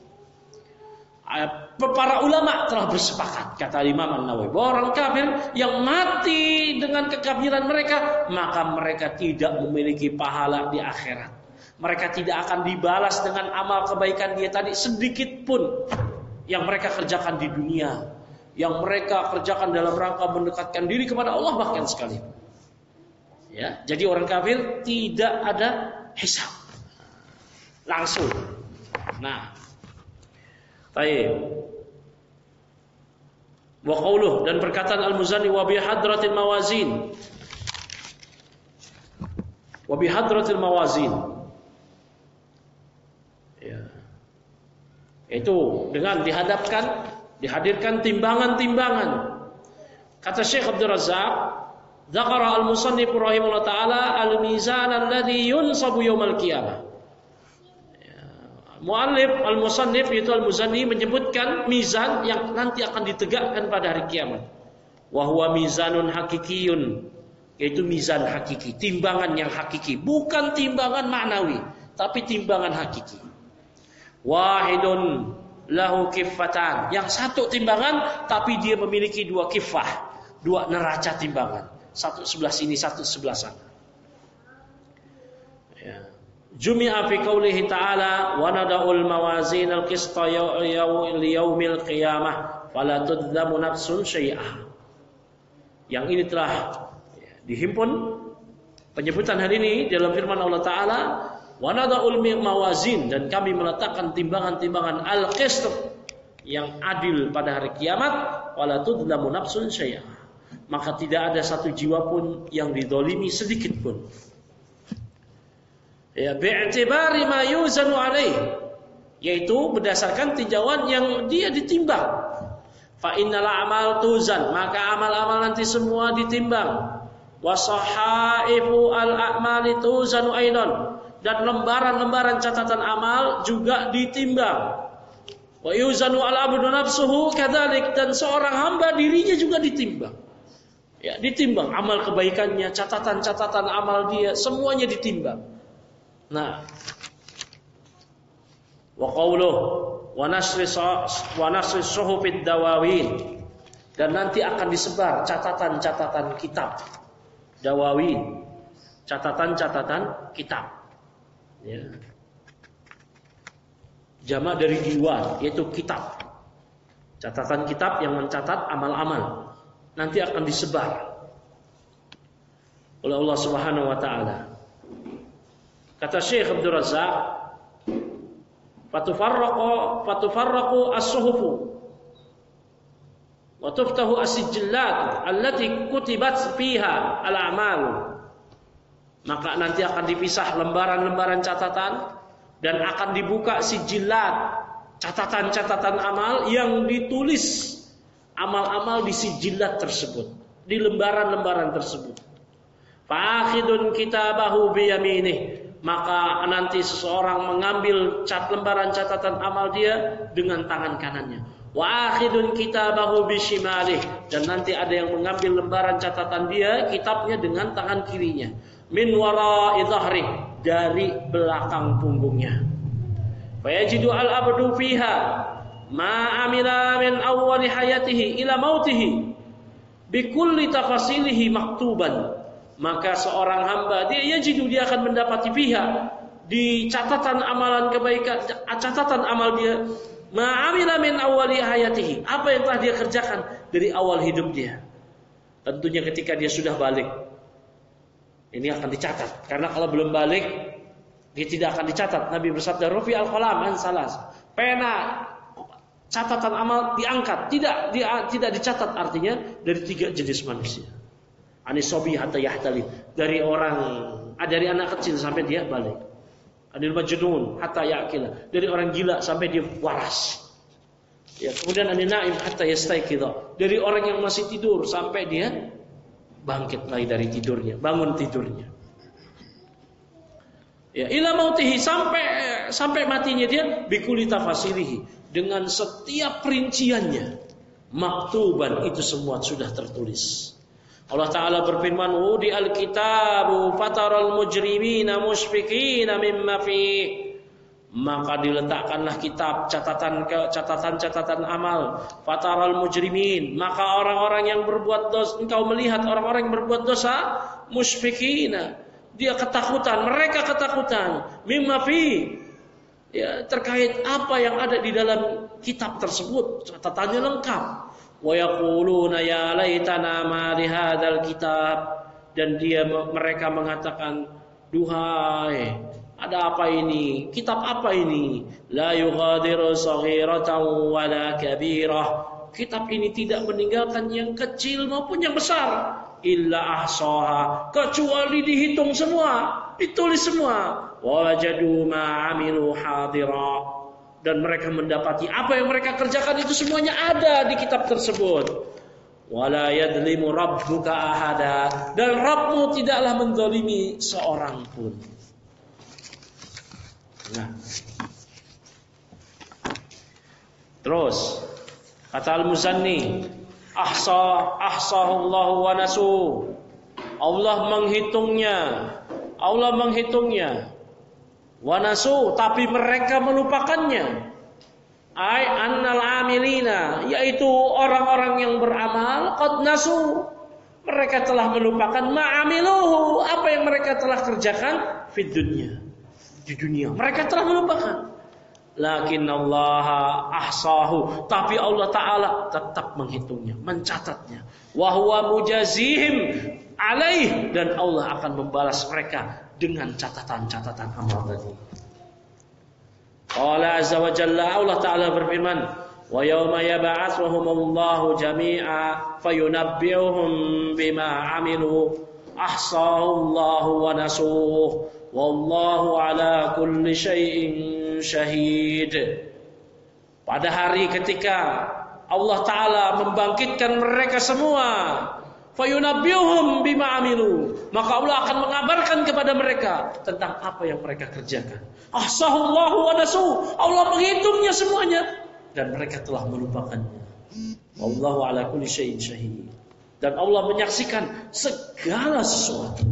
Para ulama telah bersepakat, kata Imam An-Nawawi, bahwa orang kafir yang mati dengan kekafiran mereka, maka mereka tidak memiliki pahala di akhirat. Mereka tidak akan dibalas dengan amal kebaikan dia tadi sedikit pun yang mereka kerjakan di dunia, yang mereka kerjakan dalam rangka mendekatkan diri kepada Allah bahkan sekali. Ya, jadi orang kafir tidak ada hisab. Langsung. Nah, baik. Wa qauluh, dan perkataan Al-Muzani, wa bi hadratil mawazin. Wa bi hadratil mawazin. Ya. Itu dengan dihadapkan, dihadirkan timbangan-timbangan. Kata Syekh Abdul Razzaq, dzakara al-musannif rahimahullah taala al-mizan alladhi yunsabu yaumal qiyamah. Mu'allif al-musannif itu al-Muzani menyebutkan mizan yang nanti akan ditegakkan pada hari kiamat. Wa huwa mizanun hakikiyun, yaitu mizan hakiki, timbangan yang hakiki, bukan timbangan maknawi, tapi timbangan hakiki. Wahidun lahu kiffatan, yang satu timbangan tapi dia memiliki dua kiffah, dua neraca timbangan, satu sebelah sini, satu sebelah sana. Ya. Jumi'a fi qoulihi ta'ala wa nada'ul mawazin al-qista yaumil qiyamah fala tudzamu nafsun syai'ah. Yang ini telah dihimpun penyebutan hari ini dalam firman Allah Ta'ala, wa nada'ul mawazin, dan kami meletakkan timbangan-timbangan al-qist yang adil pada hari kiamat, fala tudzamu nafsun syai'ah. Maka tidak ada satu jiwa pun yang didolimi sedikit pun. Ya, bi'tibari ma yuzanu alaih, yaitu berdasarkan tinjauan yang dia ditimbang. Fa innal a'mal tuzan, maka amal-amal nanti semua ditimbang. Wa sahaifu al-a'mali tuzanu aidan, dan lembaran-lembaran catatan amal juga ditimbang. Wa yuzanu al-abdu nafsuhu kadzalik, dan seorang hamba dirinya juga ditimbang. Ya, ditimbang amal kebaikannya, catatan-catatan amal dia, semuanya ditimbang. Nah, wa qauluhu wa nasri wa nasri suhufid dawawin, dan nanti akan disebar catatan-catatan kitab dawawin, catatan-catatan kitab. Ya. Jamak dari diwan, yaitu kitab. Catatan kitab yang mencatat amal-amal nanti akan disebar oleh Allah Subhanahu wa taala. Kata Syekh Abdul Razak, fatufarraqu fatufarraqu as-suhufu wa tuftahu as-sijillat allati kutibat fiha al-a'mal. Maka nanti akan dipisah lembaran-lembaran catatan dan akan dibuka sijilat, catatan-catatan amal yang ditulis amal-amal di sijilat tersebut, di lembaran-lembaran tersebut. Fa'akhidun kitabahu biyaminih, maka nanti seseorang mengambil cat lembaran catatan amal dia dengan tangan kanannya. Wa akhidun kitabahu bishimalih, dan nanti ada yang mengambil lembaran catatan dia, kitabnya dengan tangan kirinya. Min wara'i dhahri, dari belakang punggungnya. Fayajidu al-abdu fiha ma amila min awwali hayatihi ila mautihi bikulli tafasilihi maktuban. Maka seorang hamba dia yajidu, dia akan mendapati fiha, di catatan amalan kebaikan, catatan amal dia, ma amila min awwali hayatihi, apa yang telah dia kerjakan dari awal hidup dia. Tentunya ketika dia sudah balik, ini akan dicatat, karena kalau belum balik dia tidak akan dicatat. Nabi bersabda, rufi al-qalam an salas, pena catatan amal diangkat, tidak dia, tidak dicatat, artinya dari tiga jenis manusia. Anisobi hatta yahtali, dari orang dari anak kecil sampai dia balik. Anil majnun hatta yaqila, dari orang gila sampai dia waras. Ya, kemudian anil naim hatta yastaiqidha, dari orang yang masih tidur sampai dia bangkit lagi dari tidurnya, bangun tidurnya. Ya, ila mautihi, sampai sampai matinya dia, bikuli tafasirihi, dengan setiap perinciannya, maktuban, itu semua sudah tertulis. Allah Ta'ala berfirman, wudi al-kitabu fataral mujrimina mushfiqina mimma fih, maka diletakkanlah kitab, catatan catatan-catatan amal, fataral mujrimin, maka orang-orang yang berbuat dosa, engkau melihat orang-orang yang berbuat dosa, mushfiqina, dia ketakutan, mereka ketakutan, mimma fi, ya, terkait apa yang ada di dalam kitab tersebut, catatannya lengkap. Wa yaquluna ya laitana ma li hadzal kitab, dan dia mereka mengatakan, duhai, ada apa ini? Kitab apa ini? La yughadiru saghiratan wala kabirah. Kitab ini tidak meninggalkan yang kecil maupun yang besar. Illa ahsaha, kecuali dihitung semua, ditulis semua. Wajadu ma amilu hadira, dan mereka mendapati apa yang mereka kerjakan itu semuanya ada di kitab tersebut. Wala yadlimu rabbuka ahada, dan Rabbmu tidaklah menzalimi seorang pun. Nah. Terus kata Al-Muzanni, ahsa ahsahullahu wa nasu, Allah menghitungnya, Allah menghitungnya, wa nasu, tapi mereka melupakannya. Ai annal amilina, yaitu orang-orang yang beramal, qad nasu, mereka telah melupakan ma'amiluhu, apa yang mereka telah kerjakan fid dunya, di dunia. Mereka telah melupakan. Lakin Allah ahsahu, tapi Allah Ta'ala tetap menghitungnya, mencatatnya. Wa huwa mujazihim alaih, dan Allah akan membalas mereka dengan catatan-catatan amal tadi. Allah Azza wa Jalla, Allah Ta'ala berfirman, wa yawma yab'atsuhumullahu jami'a fayunabbi'uhum bima 'amilu ahsahu Allahu wa nasuh wallahu ala kulli syai'in syahid. Pada hari ketika Allah Ta'ala membangkitkan mereka semua, fayunabbi'uhum bima 'amilu, maka Allah akan mengabarkan kepada mereka tentang apa yang mereka kerjakan. Ahsahullahu wa nasu, Allah menghitungnya semuanya, dan mereka telah melupakannya. Wallahu ala kulli syai'in syahid. Dan Allah menyaksikan segala sesuatu.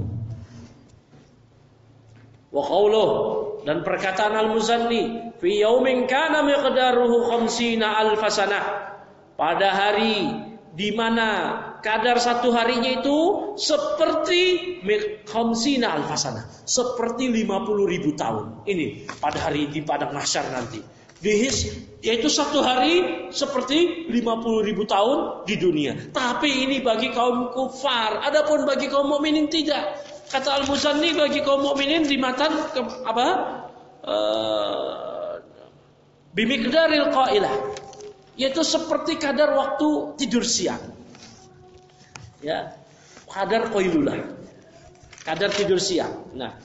Wa qauluhu, dan perkataan Al-Muzanni, fi yaumin kana miqdaruhu khamsina alf sanah, pada hari di mana kadar satu harinya itu seperti khamsina alf sanah, seperti lima puluh ribu tahun. Ini pada hari di padang mahsyar nanti. Dihis, yaitu satu hari seperti lima puluh ribu tahun di dunia. Tapi ini bagi kaum kufar, adapun bagi kaum mukminin tidak. Kata Al-Muzanni, bagi kaum mukminin di matan ke, apa? Uh, bimiqdaril qailah, yaitu seperti kadar waktu tidur siang. Ya, kadar qailulah. Kadar tidur siang. Nah,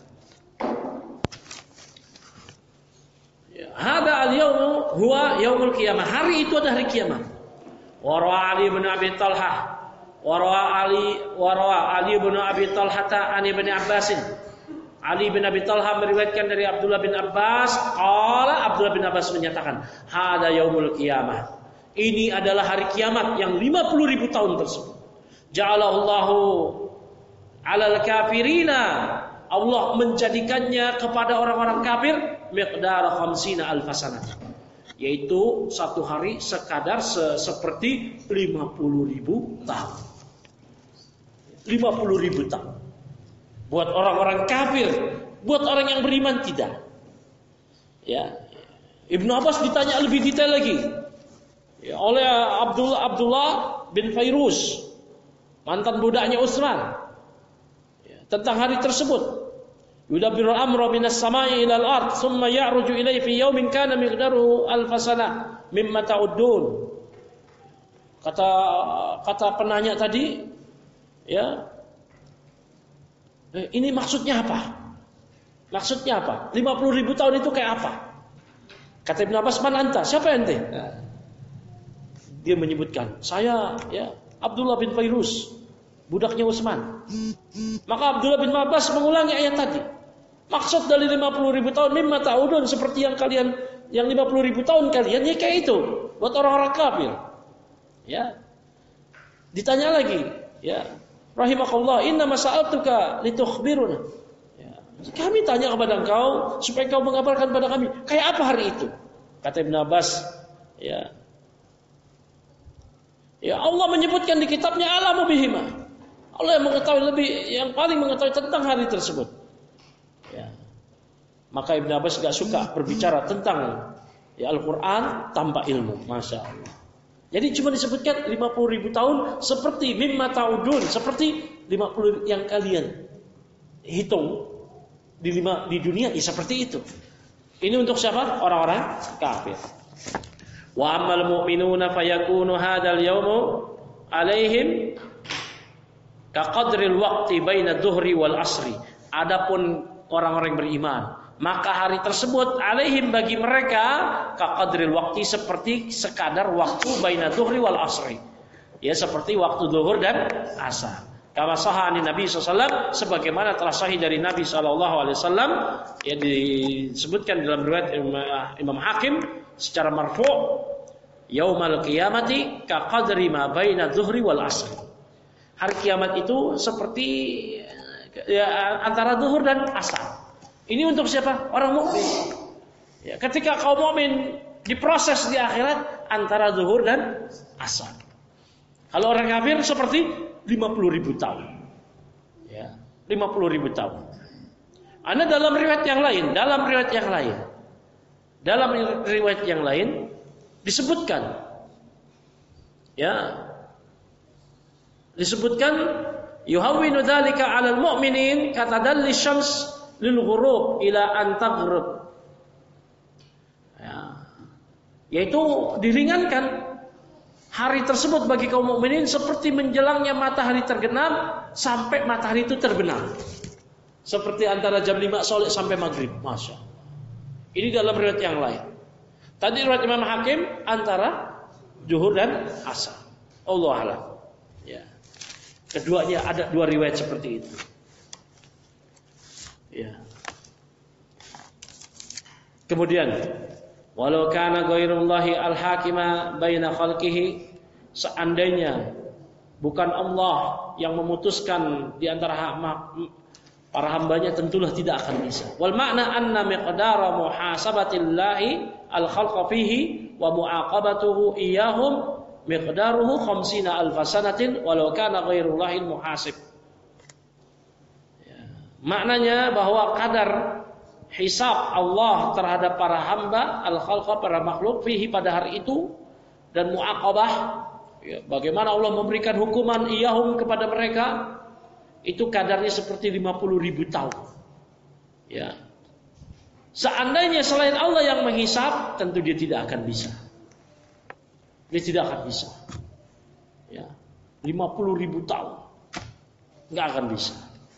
hada al-yawmu huwa yaumul qiyamah. Hari itu adalah hari kiamat. Wa ra'a Ali bin Abi Talhah wa ra'a Ali wa ra'a Ali bin Abi Talhah an Ibn Abbas. Ali bin Abi Talhah meriwayatkan dari Abdullah bin Abbas, qala Abdullah bin Abbas menyatakan, hada yaumul qiyamah. Ini adalah hari kiamat yang lima puluh ribu tahun tersebut. Ja'alallahu 'alal kafirina. Allah menjadikannya kepada orang-orang kafir miqdar khamsina alf sanah, yaitu satu hari sekadar se seperti lima puluh ribu tahun. lima puluh ribu tahun. Buat orang-orang kafir, buat orang yang beriman tidak. Ya. Ibnu Abbas ditanya lebih detail lagi. Ya, oleh Abdullah Abdullah bin Fairuz, mantan budaknya Utsman. Ya, tentang hari tersebut. Yudabbirul amra minas samai ilal ard thumma ya'ruju ilaihi fi yaumin kana miqdaruhu alf sanah mimma ta'uddun. Kata kata penanya tadi, ya. Eh, ini maksudnya apa? Maksudnya apa? lima puluh ribu tahun itu kayak apa? Kata Ibnu Abbas, "Man anta?" Siapa ente? Nah, dia menyebutkan, "Saya ya Abdullah bin Fairuz, budaknya Utsman." Maka Abdullah bin Abbas mengulangi ayat tadi. Maksud dari lima puluh ribu tahun mimma ta'udun, seperti yang kalian, yang lima puluh ribu tahun kalian, ya kayak itu buat orang-orang kafir. Ya. Ditanya lagi, ya, rahimakallah, inna masa'altuka litukhbiruna. Ya. Kami tanya kepada engkau supaya engkau mengabarkan pada kami kayak apa hari itu. Kata Ibnu Abbas, ya. Ya, Allah menyebutkan di kitabnya alamu bihima. Allah yang mengetahui lebih, yang paling mengetahui tentang hari tersebut. Ya. Maka Ibnu Abbas gak suka berbicara tentang ya Al-Quran tanpa ilmu, masya Allah. Jadi cuma disebutkan lima puluh ribu tahun seperti mimma ta'udun, seperti lima puluh yang kalian hitung di lima di dunia, ya seperti itu. Ini untuk siapa? Orang-orang kafir. Wa ammal mu'minuna fayakunu hadzal yaumu alaihim ka qadril waqti baina dhuhri wal asri. Adapun orang-orang beriman, maka hari tersebut alaihim bagi mereka ka qadril waqti, seperti sekadar waktu baina dhuhri wal asri. Ya, seperti waktu zuhur dan asar. Kama sahha an Nabi sallallahu alaihi wasallam, sebagaimana telah sahih dari Nabi sallallahu alaihi wasallam, yang disebutkan dalam riwayat Imam Hakim secara marfu', yaumal qiyamati ka qadri ma baina dhuhri wal asri. Hari kiamat itu seperti ya, antara zuhur dan asar. Ini untuk siapa? Orang mukmin. Ya, ketika kaum mukmin diproses di akhirat antara zuhur dan asar. Kalau orang kafir seperti lima puluh ribu tahun. Ya, lima puluh ribu tahun. Ana dalam riwayat yang lain, dalam riwayat yang lain. Dalam riwayat yang lain disebutkan, ya, disebutkan yuhawwinu dzalika 'alal mu'minin katadalli syams lil ghurub ila an taghrib. Ya. Yaitu diringankan hari tersebut bagi kaum mukminin seperti menjelangnya matahari tergenang sampai matahari itu terbenam. Seperti antara jam lima sore sampai maghrib. Masya Allah. Ini dalam riwayat yang lain. Tadi riwayat Imam Hakim antara zuhur dan asar. Allah a'lam. Ya. Keduanya ada dua riwayat seperti itu. Ya. Kemudian Walau kana ghairullahi al-hakima baina khalqihi, seandainya bukan Allah yang memutuskan di antara para hambanya, tentulah tidak akan bisa. Wal makna anna miqdara muhasabatillahi al-khalqa fihi wa muaqabatuhu iyyahum miqdaruhu khamsina alf sanatin walau kana ghairullahi al-muhasib. Ya. Maknanya bahwa kadar hisab Allah terhadap para hamba al-khalqa, para makhluk fihi pada hari itu, dan muaqabah, ya, bagaimana Allah memberikan hukuman iyahum kepada mereka, itu kadarnya seperti lima puluh ribu tahun. Ya. Seandainya selain Allah yang menghisab, tentu dia tidak akan bisa. Dia tidak akan bisa. Ya. lima puluh ribu tahun. Enggak akan bisa.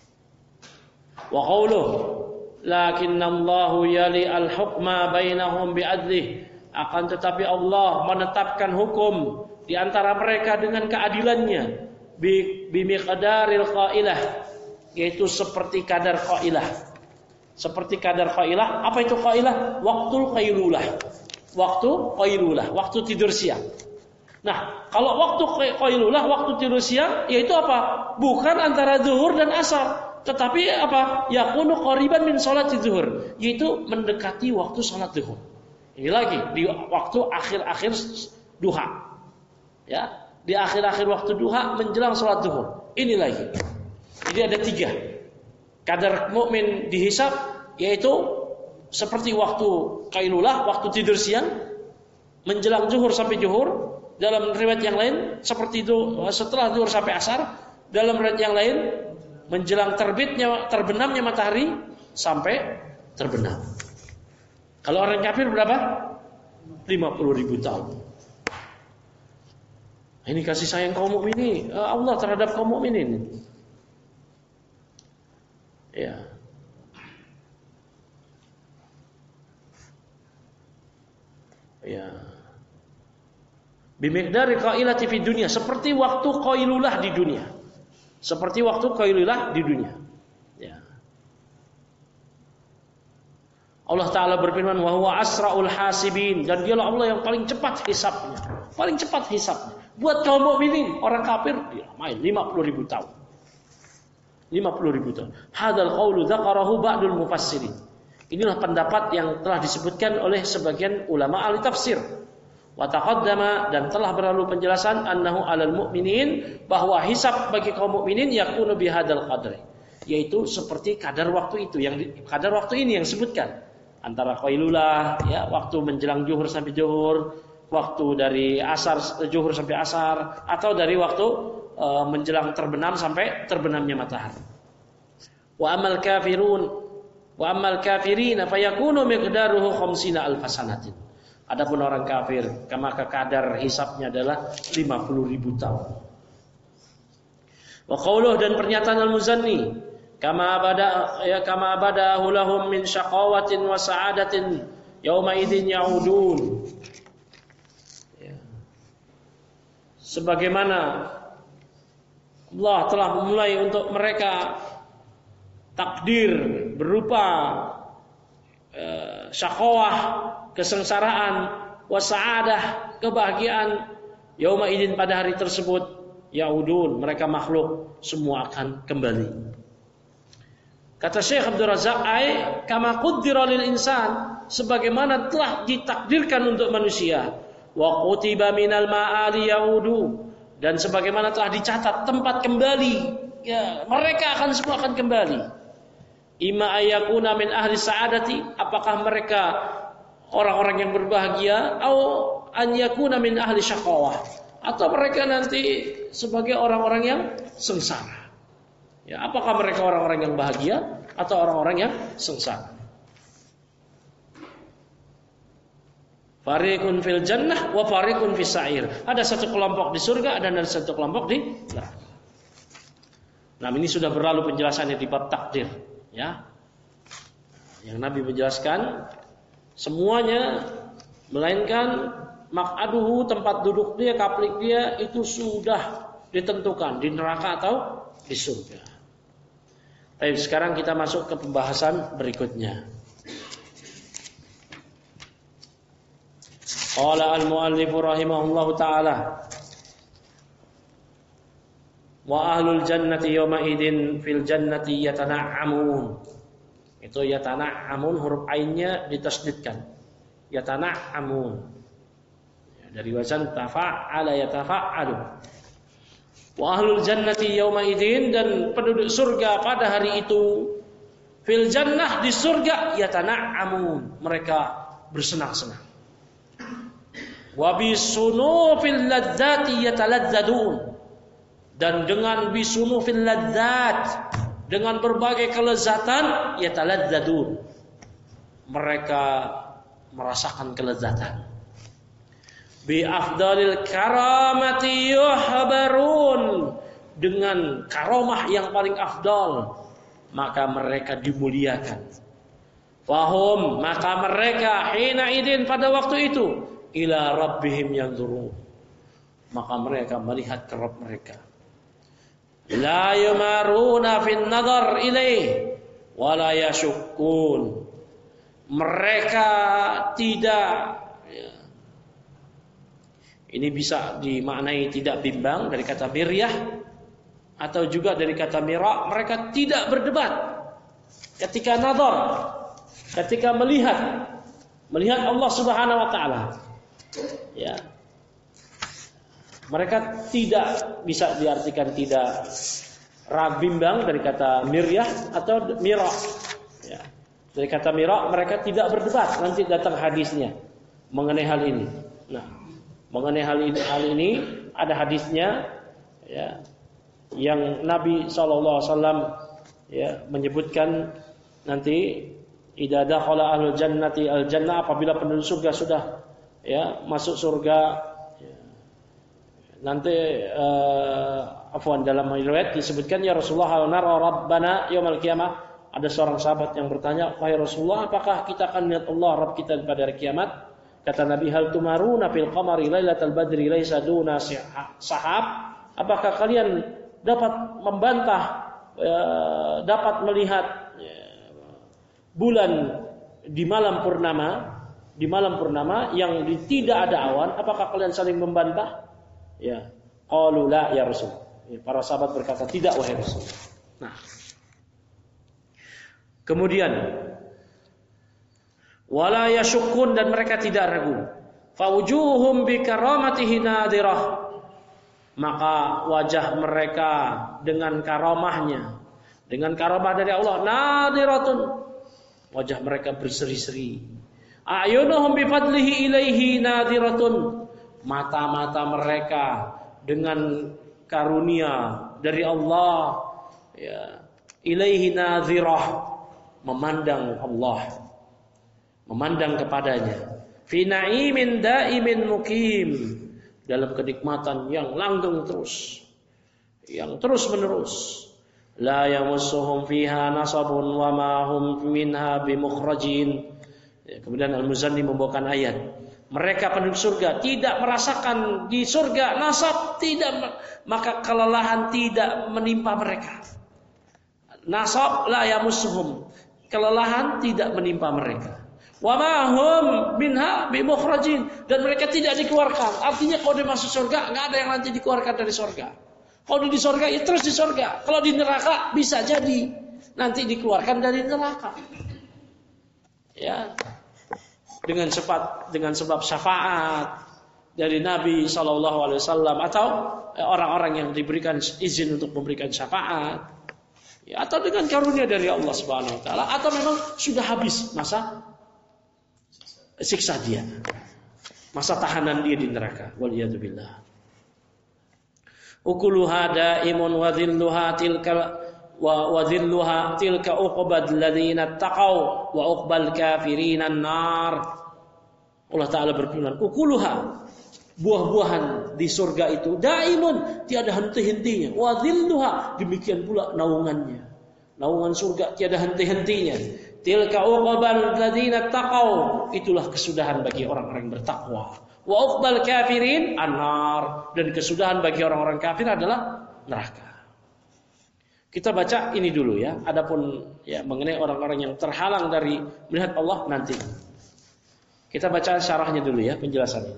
Wa qauluhu lakinnallahu yali al-hukma bainahum bi'adlih, akan tetapi Allah menetapkan hukum di antara mereka dengan keadilannya, bi bimiqdaril qailah, yaitu seperti kadar qailah. Seperti kadar qailah. Apa itu qailah? Waktul qailulah. Waktu qailulah, waktu tidur siang. Nah, kalau waktu qailulah, waktu tidur siang, yaitu apa? Bukan antara zuhur dan asar, tetapi apa? Yakunu qariban min sholati zuhur, yaitu mendekati waktu salat zuhur. Ini lagi di waktu akhir-akhir duha. Ya, di akhir-akhir waktu duha menjelang salat zuhur. Ini lagi. Jadi ada tiga. Kadar mukmin dihisab, yaitu seperti waktu qailulah, waktu tidur siang menjelang zuhur sampai zuhur. Dalam riwayat yang lain seperti itu setelah zuhur sampai asar. Dalam riwayat yang lain menjelang terbitnya, terbenamnya matahari sampai terbenam. Kalau orang kafir berapa? lima puluh ribu tahun. Ini kasih sayang kaum mukminin Allah terhadap kaum mukminin. Ya. Ya. Bimiqdari qailati fi dunia, seperti waktu qailulah di dunia. Seperti waktu qailulah di dunia. Ya. Allah Ta'ala berfirman, wa huwa asra'ul hasibin, dan dialah Allah yang paling cepat hisabnya. Paling cepat hisabnya. Buat kaum mukminin, orang kafir, ya, main lima puluh ribu tahun. lima puluh ribu tahun. Hadzal qaulu dzakarahu ba'dul mufassirin. Inilah pendapat yang telah disebutkan oleh sebagian ulama ahli tafsir. Wa taqaddama, dan telah berlalu penjelasan annahu 'alal mu'minin, bahwa hisab bagi kaum mukminin yakunu bihadzal qadri, yaitu seperti kadar waktu itu, yang kadar waktu ini yang disebutkan antara qailulah, ya, waktu menjelang zuhur sampai zuhur, waktu dari asar zuhur sampai asar, atau dari waktu e, menjelang terbenam sampai terbenamnya matahari. Wa amal kafirun wa amal kafirina fayakunu miqdaruhu khamsina alf sanatin. Adapun orang kafir, maka kadar hisabnya adalah lima puluh ribu tahun. Wa qauluh, dan pernyataan Al-Muzanni, kama bada ya kama bada lahum min syaqawatin wa sa'adatin yauma idzin yaudun. Ya. Sebagaimana Allah telah memulai untuk mereka takdir berupa uh, syaqawah, kesengsaraan, wasaadah, kebahagiaan, yauma idzin, pada hari tersebut, yaudun, mereka makhluk semua akan kembali. Kata Syekh Abdul Razak, ai kama qaddara lil insan, sebagaimana telah ditakdirkan untuk manusia, wa qutiba minal ma'ali yaudu, dan sebagaimana telah dicatat tempat kembali, ya, mereka akan semua akan kembali. Ima ayakuna min ahli sa'adati, apakah mereka orang-orang yang berbahagia, atau an yakuna min ahli syaqawah, atau mereka nanti sebagai orang-orang yang sengsara. Ya, apakah mereka orang-orang yang bahagia atau orang-orang yang sengsara? Fariqun fil jannah wa fariqun fis sa'ir. Ada satu kelompok di surga dan ada satu kelompok di neraka. Nah, ini sudah berlalu penjelasannya di bab takdir, ya. Yang Nabi menjelaskan semuanya, melainkan maq'aduhu, tempat duduk dia, kaplik dia itu sudah ditentukan di neraka atau di surga. Baik, sekarang kita masuk ke pembahasan berikutnya. Qala al-muallif rahimahullahu taala wa ahlul jannati yawma idin fil jannati yatana'amun. Itu yatana'amun huruf ainnya ditasdidkan. Yatana'amun. Ya, dari wazan tafa'ala yatafa'alu. Wa ahlul jannati yawma idin, dan penduduk surga pada hari itu fil jannah, di surga, yatana'amun, mereka bersenang-senang. Wa bisunu fil ladzati yataladzadun, dan dengan bisunu fil ladzat, dengan berbagai kelezatan, yataladzadun, mereka merasakan kelezatan. Bi afdalil karamati yuhbarun, dengan karomah yang paling afdal, maka mereka dimuliakan. Fahum, maka mereka hina idin, pada waktu itu, ila rabbihim yanzurun, maka mereka melihat ke Rabb mereka. La yumaruna fin nadhar ilaih wa la yashukkun, mereka tidak, ya, ini bisa dimaknai tidak bimbang dari kata miryah, atau juga dari kata mira, mereka tidak berdebat ketika nazar, ketika melihat melihat Allah Subhanahu wa taala. Ya. Mereka tidak bisa diartikan tidak bimbang dari kata miryah atau mira. Ya. Dari kata mira, mereka tidak berdebat. Nanti datang hadisnya mengenai hal ini. Nah, mengenai hal ini, hal ini ada hadisnya, ya, yang Nabi shallallahu alaihi wasallam ya menyebutkan nanti idza dakhala ahlul jannati al jannah, apabila penduduk surga sudah ya masuk surga, ya, nanti uh, afwan dalam riwayat disebutkan, ya Rasulullah nara rabbana yaumil qiyamah, ada seorang sahabat yang bertanya, wahai Rasulullah, apakah kita akan melihat Allah Rabb kita pada hari kiamat? Kata Nabi, hal tumaruna fil qamari lailatal badri laisa duna sahab, apakah kalian dapat membantah, e, dapat melihat e, bulan di malam purnama, di malam purnama yang di, tidak ada awan, apakah kalian saling membantah? Ya, qalu la ya Rasul. Ya, para sahabat berkata, tidak wahai Rasul. Nah, kemudian wala yashukkun, dan mereka tidak ragu. Fawujuhum bi karamatihi nadirah, maka wajah mereka dengan karamahnya, dengan karamah dari Allah, nadiratun, wajah mereka berseri-seri. Ayunuhum bi fadlihi ilaihi nadiratun, mata-mata mereka dengan karunia dari Allah, ya, ilaihi nadirah, memandang Allah, memandang kepadanya. Fi na'imin da'imin mukim, dalam kenikmatan yang langgeng terus, yang terus menerus. La yamassuhum fiha nasabun wa ma hum minha bimukhrajin. Ya, kemudian Al-Muzanni membawakan ayat, mereka penduduk surga tidak merasakan di surga nasab, tidak, maka kelelahan tidak menimpa mereka. Nasab la yamassuhum, kelelahan tidak menimpa mereka. Wa ma hum minha bimukhrajin, dan mereka tidak dikeluarkan. Artinya kalau dia masuk surga, enggak ada yang nanti dikeluarkan dari surga. Kalau di surga, ya terus di surga. Kalau di neraka, bisa jadi nanti dikeluarkan dari neraka. Ya, dengan sebab dengan sebab syafaat dari Nabi Shallallahu Alaihi Wasallam, atau orang-orang yang diberikan izin untuk memberikan syafaat, ya, atau dengan karunia dari Allah Subhanahu Wa Taala, atau memang sudah habis masa siksa dia, masa tahanan dia di neraka. Waliyadzubillah. Ukuluha daimun wa dhilluha tilka wa wadhilluha tilka uqbad ladzina taqaw wa uqbal kafirin an-nar. Allah Taala berfirman, ukuluha, buah-buahan di surga itu daimun, tiada henti-hentinya, wa dhilluha, demikian pula naungannya, naungan surga tiada henti-hentinya. Tilka uqbal ladzina taqaw, itulah kesudahan bagi orang-orang yang bertakwa. Wa uqbal kafirin an-nar, dan kesudahan bagi orang-orang kafir adalah neraka. Kita baca ini dulu ya. Adapun ya mengenai orang-orang yang terhalang dari melihat Allah nanti. Kita baca syarahnya dulu ya, penjelasannya.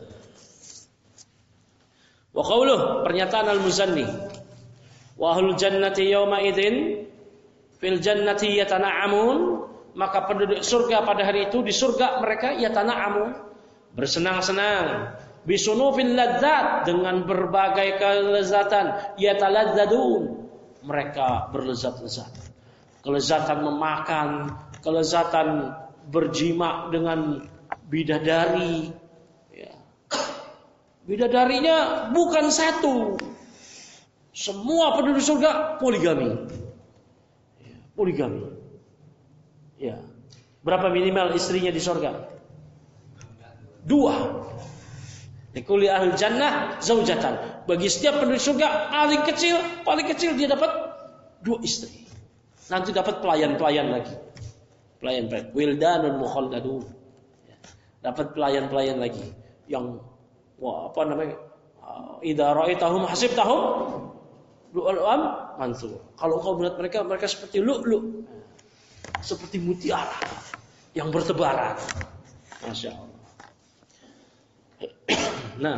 Wa qauluh, pernyataan Al-Muzanni. Wa ahlul jannati yawma idzin fil jannati yatana'amun, maka penduduk surga pada hari itu di surga mereka yatana'amun, bersenang-senang, bisunufil ladzat, dengan berbagai kelezatan, yataladzadun, mereka berlezat-lezat. Kelezatan memakan, kelezatan berjima dengan bidadari. Ya. Bidadarinya bukan satu. Semua penduduk surga poligami. Ya, poligami. Ya. Berapa minimal istrinya di surga? Dua. Likulli ahli jannah zaujatan. Bagi setiap penduduk surga paling kecil, paling kecil dia dapat dua istri. Nanti dapat pelayan-pelayan lagi. Pelayan-pelayan. Wildanun mukhalladun. Ya. Dapat pelayan-pelayan lagi yang wah, apa namanya? Idza ra'aitahum hasibtahum lu'lu'an mansur. Kalau kau melihat mereka, mereka seperti lu'lu'. Seperti mutiara yang bertebaran. Masya Allah. Nah,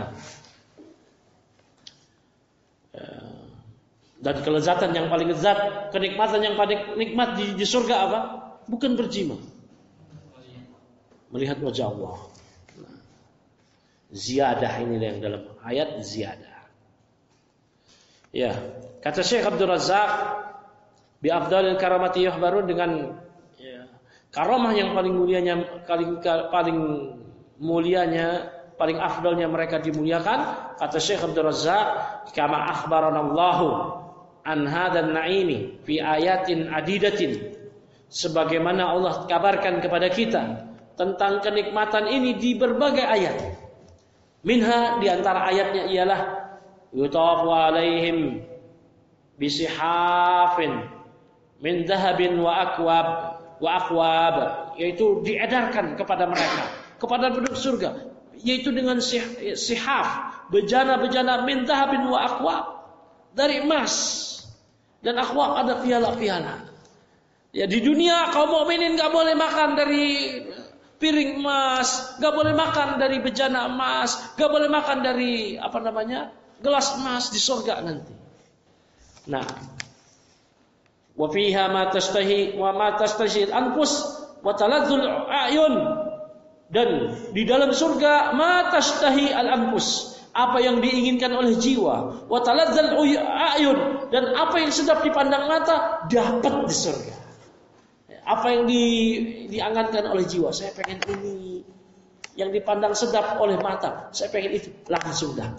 dan kelezatan yang paling lezat, kenikmatan yang paling nikmat di, di surga apa? Bukan berjima, melihat wajah Allah. Nah, ziyadah ini yang dalam ayat ziyadah. Ya, kata Syekh Abdul Razak, bi afdalil karamati yuhbarun, dengan ya, karamah yang paling mulianya, paling paling mulianya, paling afdalnya mereka dimuliakan. Kata Syekh Abdul Razak, kama akhbaranallahu an hadan na'imi fi ayatin adidatin, sebagaimana Allah kabarkan kepada kita tentang kenikmatan ini di berbagai ayat. Minha, di antara ayatnya ialah yutafu alaihim bisihafin min dhahabin wa akwab wa akwab, yaitu diedarkan kepada mereka, kepada penduduk surga, yaitu dengan sihaf, bejana-bejana min dhahabin wa akwab, dari emas, dan akwab ada piala-piala. Ya, di dunia kaum mukminin enggak boleh makan dari piring emas, enggak boleh makan dari bejana emas, enggak boleh makan dari apa namanya? gelas emas. Di surga nanti. Nah, wa fiha ma tashtahi wa ma tashtahi al-anfus wa taladzul a'yun, dan di dalam surga ma tashtahi al-anfus, apa yang diinginkan oleh jiwa, wa taladzul a'yun, dan apa yang sedap dipandang mata dapat di surga. Apa yang di, diangankan oleh jiwa, saya pengen ini, yang dipandang sedap oleh mata, saya pengen itu, langsung dapat.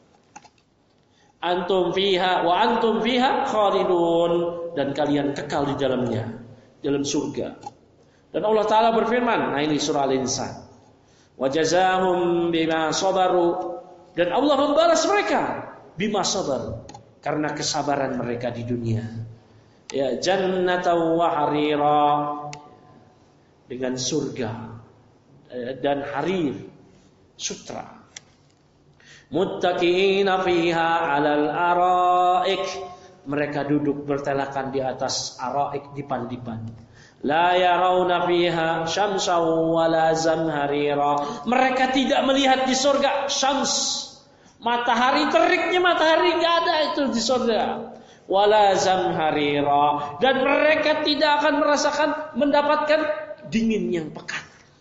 Antum fiha wa antum fiha khalidun, dan kalian kekal di dalamnya, dalam surga. Dan Allah Ta'ala berfirman, nah ini surah Al-Insan, wa jazahum bima sabaru, dan Allah membalas mereka bima sabaru, karena kesabaran mereka di dunia. Ya, jannatan wa harira, dengan surga dan harir, sutra. Muttaqiina fiha 'alal araik, mereka duduk bertelakan di atas araik, dipan-dipan. La yarawna fiha syamsan wala zamharira, mereka tidak melihat di surga syams, matahari, teriknya matahari enggak ada itu di surga. Wala zamharira, dan mereka tidak akan merasakan, mendapatkan dingin yang pekat.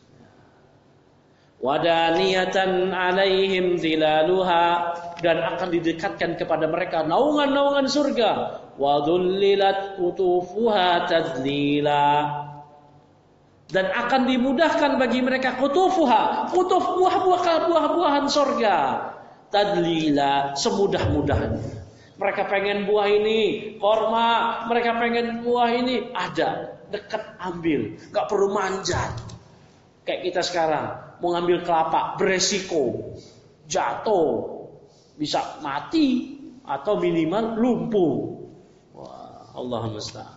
Wadaniyatan alaihim zilaluha, dan akan didekatkan kepada mereka naungan-naungan surga. Wadhullilat qutufuha tadlila, dan akan dimudahkan bagi mereka qutufuha, qutuf buah-buah buah-buahan surga, tadlila, semudah-mudahnya. Mereka pengen buah ini, korma, mereka pengen buah ini, ada, dekat ambil, gak perlu manjat. Kayak kita sekarang mau ngambil kelapa, beresiko jatuh, bisa mati atau minimal lumpuh. Wah, Allahumma musta'an.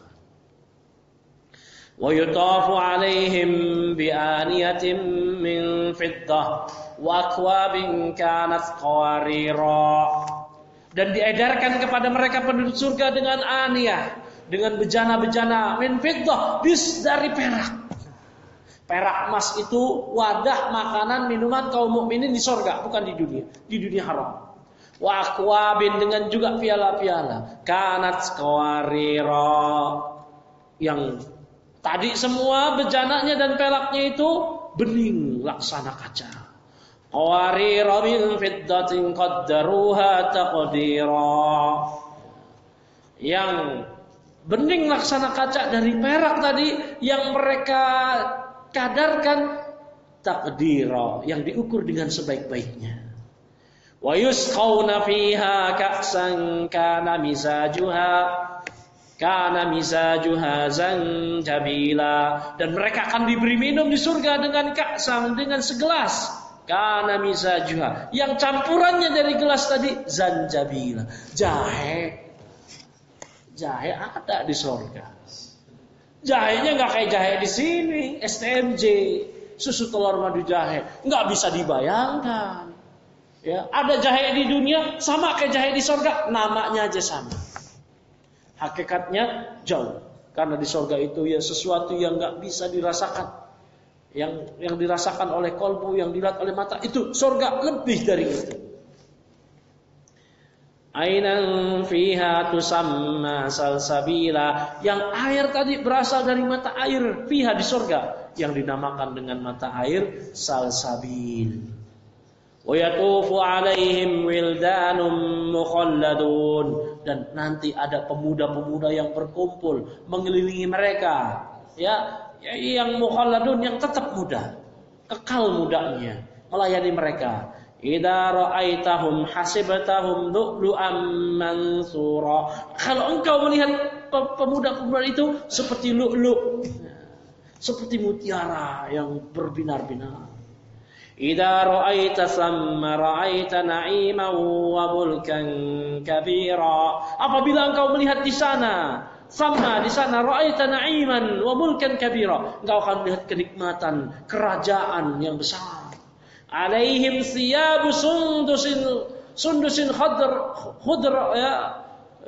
Wa yutafu alaihim bi aniyatin min fiddah wa akwabin kanat qawarira, dan diedarkan kepada mereka penduduk surga dengan aniyah, dengan bejana-bejana min fiddah, bis dari perak. Perak emas itu wadah makanan minuman kaum mukminin di surga, bukan di dunia. Di dunia haram. Wa akwabin, dengan juga piala-piala. Kanat qawarira, yang tadi semua bejananya dan peraknya itu bening laksana kaca. Qawarira min fiddatin qaddaruha taqdira. Yang bening laksana kaca dari perak tadi yang mereka kadarkan takdira, yang diukur dengan sebaik-baiknya. Wa yusqawna fiha ka'san kana mizajuha kana mizajuha zanjabila, dan mereka akan diberi minum di surga dengan ka'san, dengan segelas kana mizajuha, yang campurannya dari gelas tadi zanjabila, jahe. Jahe ada di surga. Jahenya nggak kayak jahe di sini, S T M J, susu telur madu jahe, nggak bisa dibayangkan. Ya, ada jahe di dunia sama kayak jahe di surga, namanya aja sama. Hakikatnya jauh, karena di surga itu ya sesuatu yang nggak bisa dirasakan, yang yang dirasakan oleh kolbu, yang dilihat oleh mata, itu surga lebih dari itu. Ainan fiha tusamma salsabila, yang air tadi berasal dari mata air fiha di surga, yang dinamakan dengan mata air salsabil. Wa yatufu alaihim wildanum mukhalladun, dan nanti ada pemuda-pemuda yang berkumpul mengelilingi mereka, ya, yang mukhalladun, yang tetap muda, kekal mudanya, melayani mereka. Idza ra'aitahum hasibtahum lu'lu'an mansura. Kalau engkau melihat pemuda-pemuda itu seperti lu'lu', seperti mutiara yang berbinar-binar. Idza ra'aita thamma ra'aita na'iman wa mulkan kabira. Apabila engkau melihat di sana, sama di sana ra'aita na'iman wa mulkan kabira, engkau akan melihat kenikmatan kerajaan yang besar. Alaihim siyabu sundusin sundusin khadr khudr ya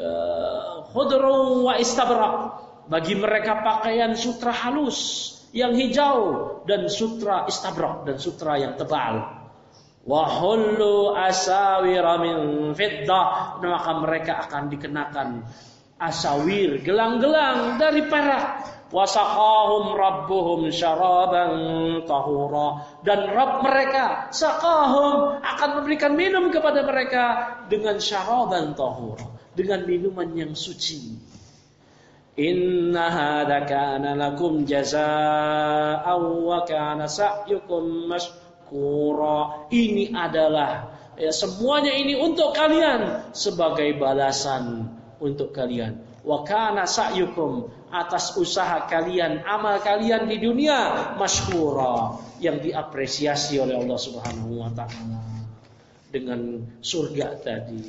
khudrun wa istabrak. Bagi mereka pakaian sutra halus yang hijau dan sutra istabrak, dan sutra yang tebal. Wa hullu asawira min fiddah, maka mereka akan dikenakan asawir, gelang-gelang dari perak. Wasaqahum rabbuhum syaraban tahura, dan Rabb mereka saqahum akan memberikan minum kepada mereka dengan syaraban tahura, dengan minuman yang suci. Inna hadza kana lakum jazaa'an wa kana sa'yukum mashkura. Ini adalah, ya, semuanya ini untuk kalian sebagai balasan untuk kalian. Wa kana sa'yukum, atas usaha kalian, amal kalian di dunia, mashkura, yang diapresiasi oleh Allah Subhanahu wa taala dengan surga tadi.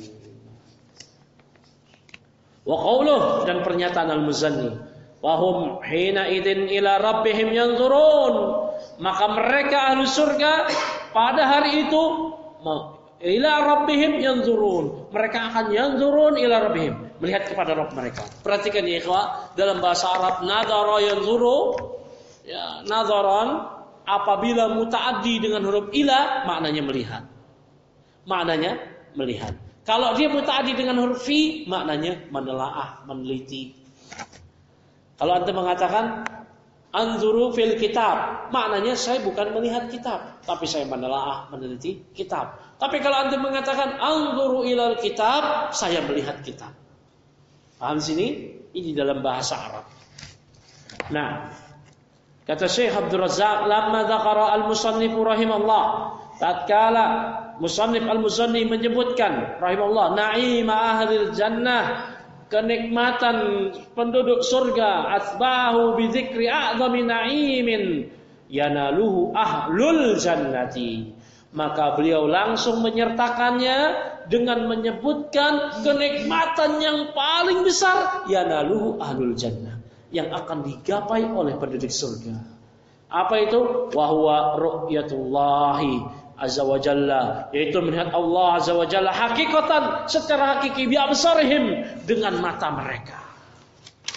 Wa qauluh, dan pernyataan Al-Muzanni, wa hum hina idzin ila rabbihim yanzurun, maka mereka ahli surga pada hari itu ila rabbihim yanzurun, mereka akan yanzurun ila rabbihim, melihat kepada Rabb mereka. Perhatikan ya ikhwah, dalam bahasa Arab nadhara yanzuru, ya, nadharan apabila mutaaddi dengan huruf ila maknanya melihat. Maknanya melihat. Kalau dia mutaaddi dengan huruf fi maknanya menelaah, meneliti. Kalau anda mengatakan anzuru fil kitab, maknanya saya bukan melihat kitab, tapi saya menelaah, meneliti kitab. Tapi kalau anda mengatakan anzuru ilal kitab, saya melihat kitab. Paham sini? Ini dalam bahasa Arab. Nah, kata Syekh Abdul Razzaq, lamma dzakara al-musannif rahimallah, tatkala musannif al-Muzanni menyebutkan rahimallah na'ima ahlil jannah, kenikmatan penduduk surga, asbahu bi dzikri a'zami na'imin yanaluhu ahlul jannati, maka beliau langsung menyertakannya dengan menyebutkan kenikmatan yang paling besar, yanaluhu ahlul jannah, yang akan digapai oleh penduduk surga. Apa itu? Wa huwa ru'yatullahi azza wa jalla, yaitu melihat Allah azza wa jalla hakikatan, secara hakiki, bi absarihim, dengan mata mereka.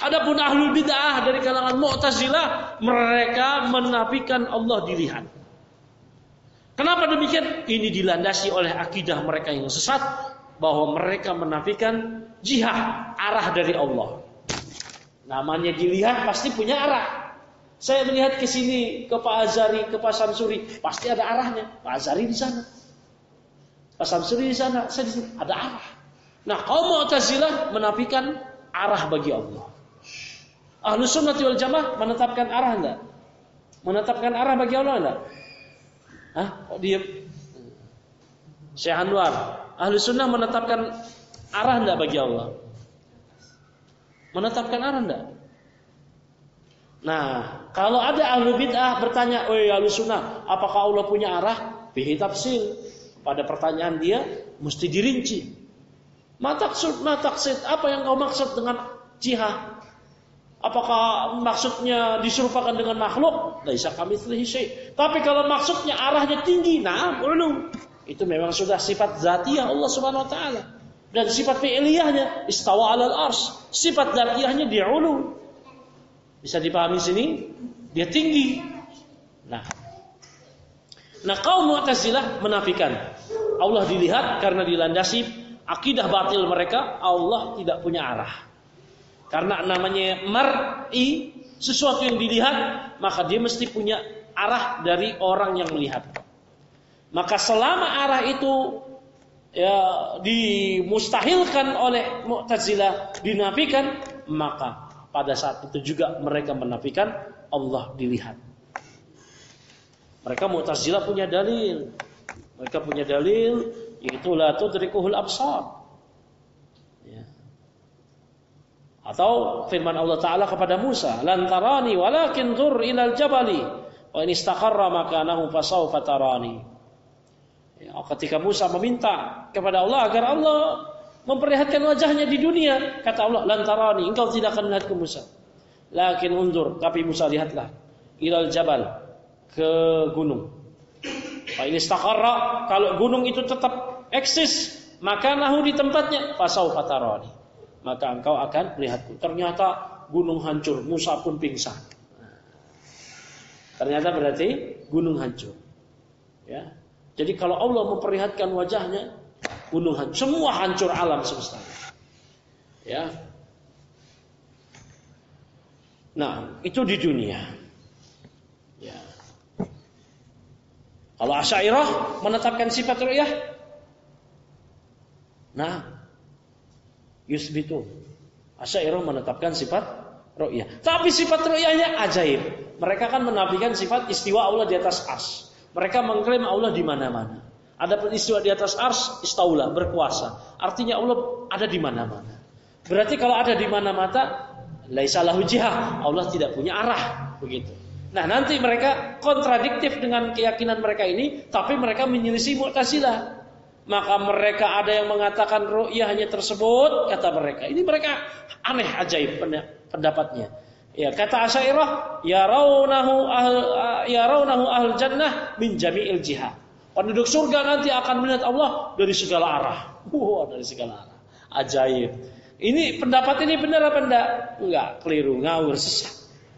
Adapun ahlul bid'ah dari kalangan Mu'tazilah, mereka menafikan Allah dilihat. Kenapa demikian? Ini dilandasi oleh akidah mereka yang sesat, bahwa mereka menafikan jihad, arah dari Allah. Namanya dilihat pasti punya arah. Saya melihat ke sini, ke Pak Azhari, ke Pak Samsuri, pasti ada arahnya. Pak Azhari di sana, Pak Samsuri di sana, saya di sini, ada arah. Nah, kaum Mu'tazilah menafikan arah bagi Allah. Ahlus Sunnah wal Jamaah menetapkan arah enggak? Menetapkan arah bagi Allah enggak? Hah? Kok diam? Syekh Anwar, Ahlus Sunnah menetapkan arah enggak bagi Allah? Menetapkan arah enggak? Nah, kalau ada ahlu bid'ah bertanya, "Oi Ahlus Sunnah, apakah Allah punya arah?" Bihi tafsil. Pada pertanyaan dia mesti dirinci. Mataksud, mataksid, apa yang kau maksud dengan jihad? Apakah maksudnya diserupakan dengan makhluk? Laisa kamitslihi syai'. Tapi kalau maksudnya arahnya tinggi, nah, ulu. Itu memang sudah sifat zatiyah Allah Subhanahu wa taala. Dan sifat fi'liyahnya istawa 'alal arsy. Sifat zatiyahnya dia ulu. Bisa dipahami sini? Dia tinggi. Nah. Nah, kaum Mu'tazilah menafikan Allah dilihat karena dilandasi akidah batil mereka, Allah tidak punya arah. Karena namanya mar'i, sesuatu yang dilihat, maka dia mesti punya arah dari orang yang melihat. Maka selama arah itu ya dimustahilkan oleh Mu'tazilah, dinafikan, maka pada saat itu juga mereka menafikan Allah dilihat. Mereka Mu'tazilah punya dalil. Mereka punya dalil, yaitu la tudrikuhul absar. Atau firman Allah Ta'ala kepada Musa, lan tarani walakin zur ilal jabali wa in istaqarra makanahu fasawfa tarani. Ya, ketika Musa meminta kepada Allah agar Allah memperlihatkan wajahnya di dunia, kata Allah, lan tarani, engkau tidak akan melihatku Musa. Lakin undur, tapi Musa lihatlah ilal jabal, ke gunung. Wa in istaqarra, kalau gunung itu tetap eksis, makanahu di tempatnya, fasawfa tarani, maka engkau akan melihatku. Ternyata gunung hancur, Musa pun pingsan. Ternyata berarti gunung hancur. Ya. Jadi kalau Allah memperlihatkan wajahnya, gunung hancur, semua hancur alam semesta. Ya. Nah, itu di dunia. Ya. Kalau Asy'ariyah menetapkan sifat ru'yah, nah, yusbitu. Asy'ariyah menetapkan sifat ru'yah. Tapi sifat ru'yahnya ajaib. Mereka kan menafikan sifat istiwa Allah di atas arsy. Mereka mengklaim Allah di mana-mana. Adapun istiwa di atas arsy, istaula, berkuasa. Artinya Allah ada di mana-mana. Berarti kalau ada di mana-mana, laisa lahu jihah, Allah tidak punya arah, begitu. Nah, nanti mereka kontradiktif dengan keyakinan mereka ini, tapi mereka menyelisih Mu'tazilah. Maka mereka ada yang mengatakan ru'yah hanya tersebut, kata mereka. Ini mereka aneh ajaib pendapatnya. Ya, kata Asy'ariyah, yarawnahu ahl yarawnahu ahl jannah min jami'il jihad. Penduduk surga nanti akan melihat Allah dari segala arah. Wah, dari segala arah. Ajaib. Ini pendapat ini benar apa enggak? Enggak, keliru, ngawur, sesat.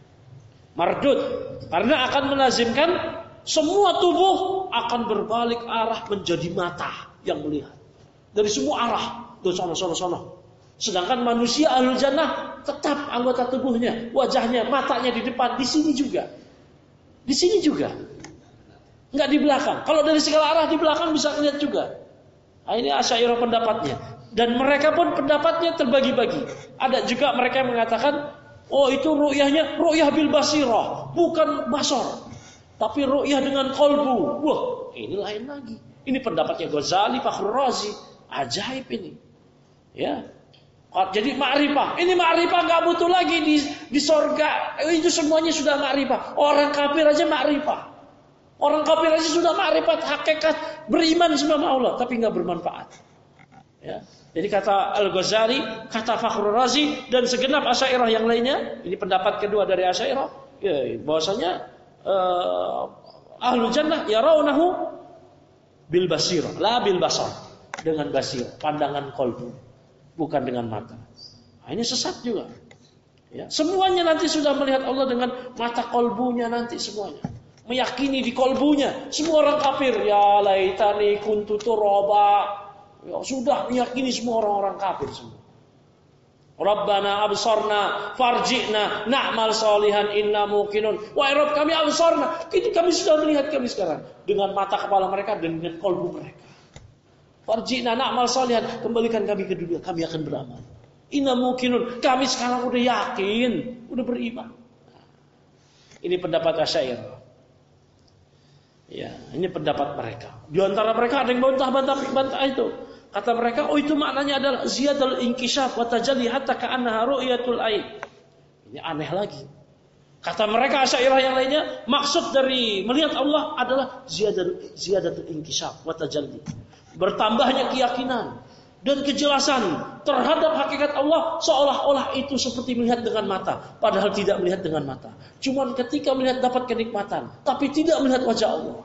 Mardud. Karena akan melazimkan semua tubuh akan berbalik arah menjadi mata yang melihat dari semua arah, dari sono sono sono. Sedangkan manusia ahlul jannah tetap anggota tubuhnya, wajahnya, matanya di depan, di sini juga, di sini juga, nggak di belakang. Kalau dari segala arah di belakang bisa lihat juga. Nah, ini Asy'ariyah pendapatnya, dan mereka pun pendapatnya terbagi-bagi. Ada juga mereka yang mengatakan, oh itu ru'yahnya ru'yah bil basirah, bukan basar, tapi ru'yah dengan qalbu. Wah, ini lain lagi. Ini pendapatnya Ghazali, Fakhrur Razi. Ajaib ini. Ya. Jadi ma'rifah. Ini ma'rifah enggak butuh lagi di di surga. Itu semuanya sudah ma'rifah. Orang kafir aja ma'rifah. Orang kafir aja sudah ma'rifat hakikat beriman sama Allah, tapi enggak bermanfaat. Ya. Jadi kata Al-Ghazali, kata Fakhrur Razi dan segenap Asy'ariyah yang lainnya, ini pendapat kedua dari Asy'ariyah, ya, bahwasanya uh, ahlul jannah yarawnahu bil basir, la bil basar, dengan basir, pandangan qalbu, bukan dengan mata. Nah, ini sesat juga. Ya, semuanya nanti sudah melihat Allah dengan mata kolbunya nanti semuanya. Meyakini di kolbunya. Semua orang kafir. Ya laitani kuntu turaba. Ya, sudah meyakini semua orang-orang kafir semua. Rabbana absarna farji'na na'mal salihan inna muqinun. Wahai Rabb kami absarna. Itu kami sudah melihat kami sekarang. Dengan mata kepala mereka dan dengan kolbu mereka. Farji'na na'mal salihan. Kembalikan kami ke dunia. Kami akan beramal. Inna muqinun. Kami sekarang udah yakin. Udah beriman. Ini pendapat Asy'ariyah. Ya, ini pendapat mereka. Di antara mereka ada yang bantah-bantah itu. Kata mereka, oh itu maknanya adalah ziyadul inkishaf wa tajalli hatta ka'annaha ru'yatul ain. Ini aneh lagi. Kata mereka Asy'ariyah yang lainnya, maksud dari melihat Allah adalah ziyadul ziyadatul inkishaf wa tajalli. Bertambahnya keyakinan dan kejelasan terhadap hakikat Allah seolah-olah itu seperti melihat dengan mata, padahal tidak melihat dengan mata. Cuman ketika melihat dapat kenikmatan, tapi tidak melihat wajah Allah.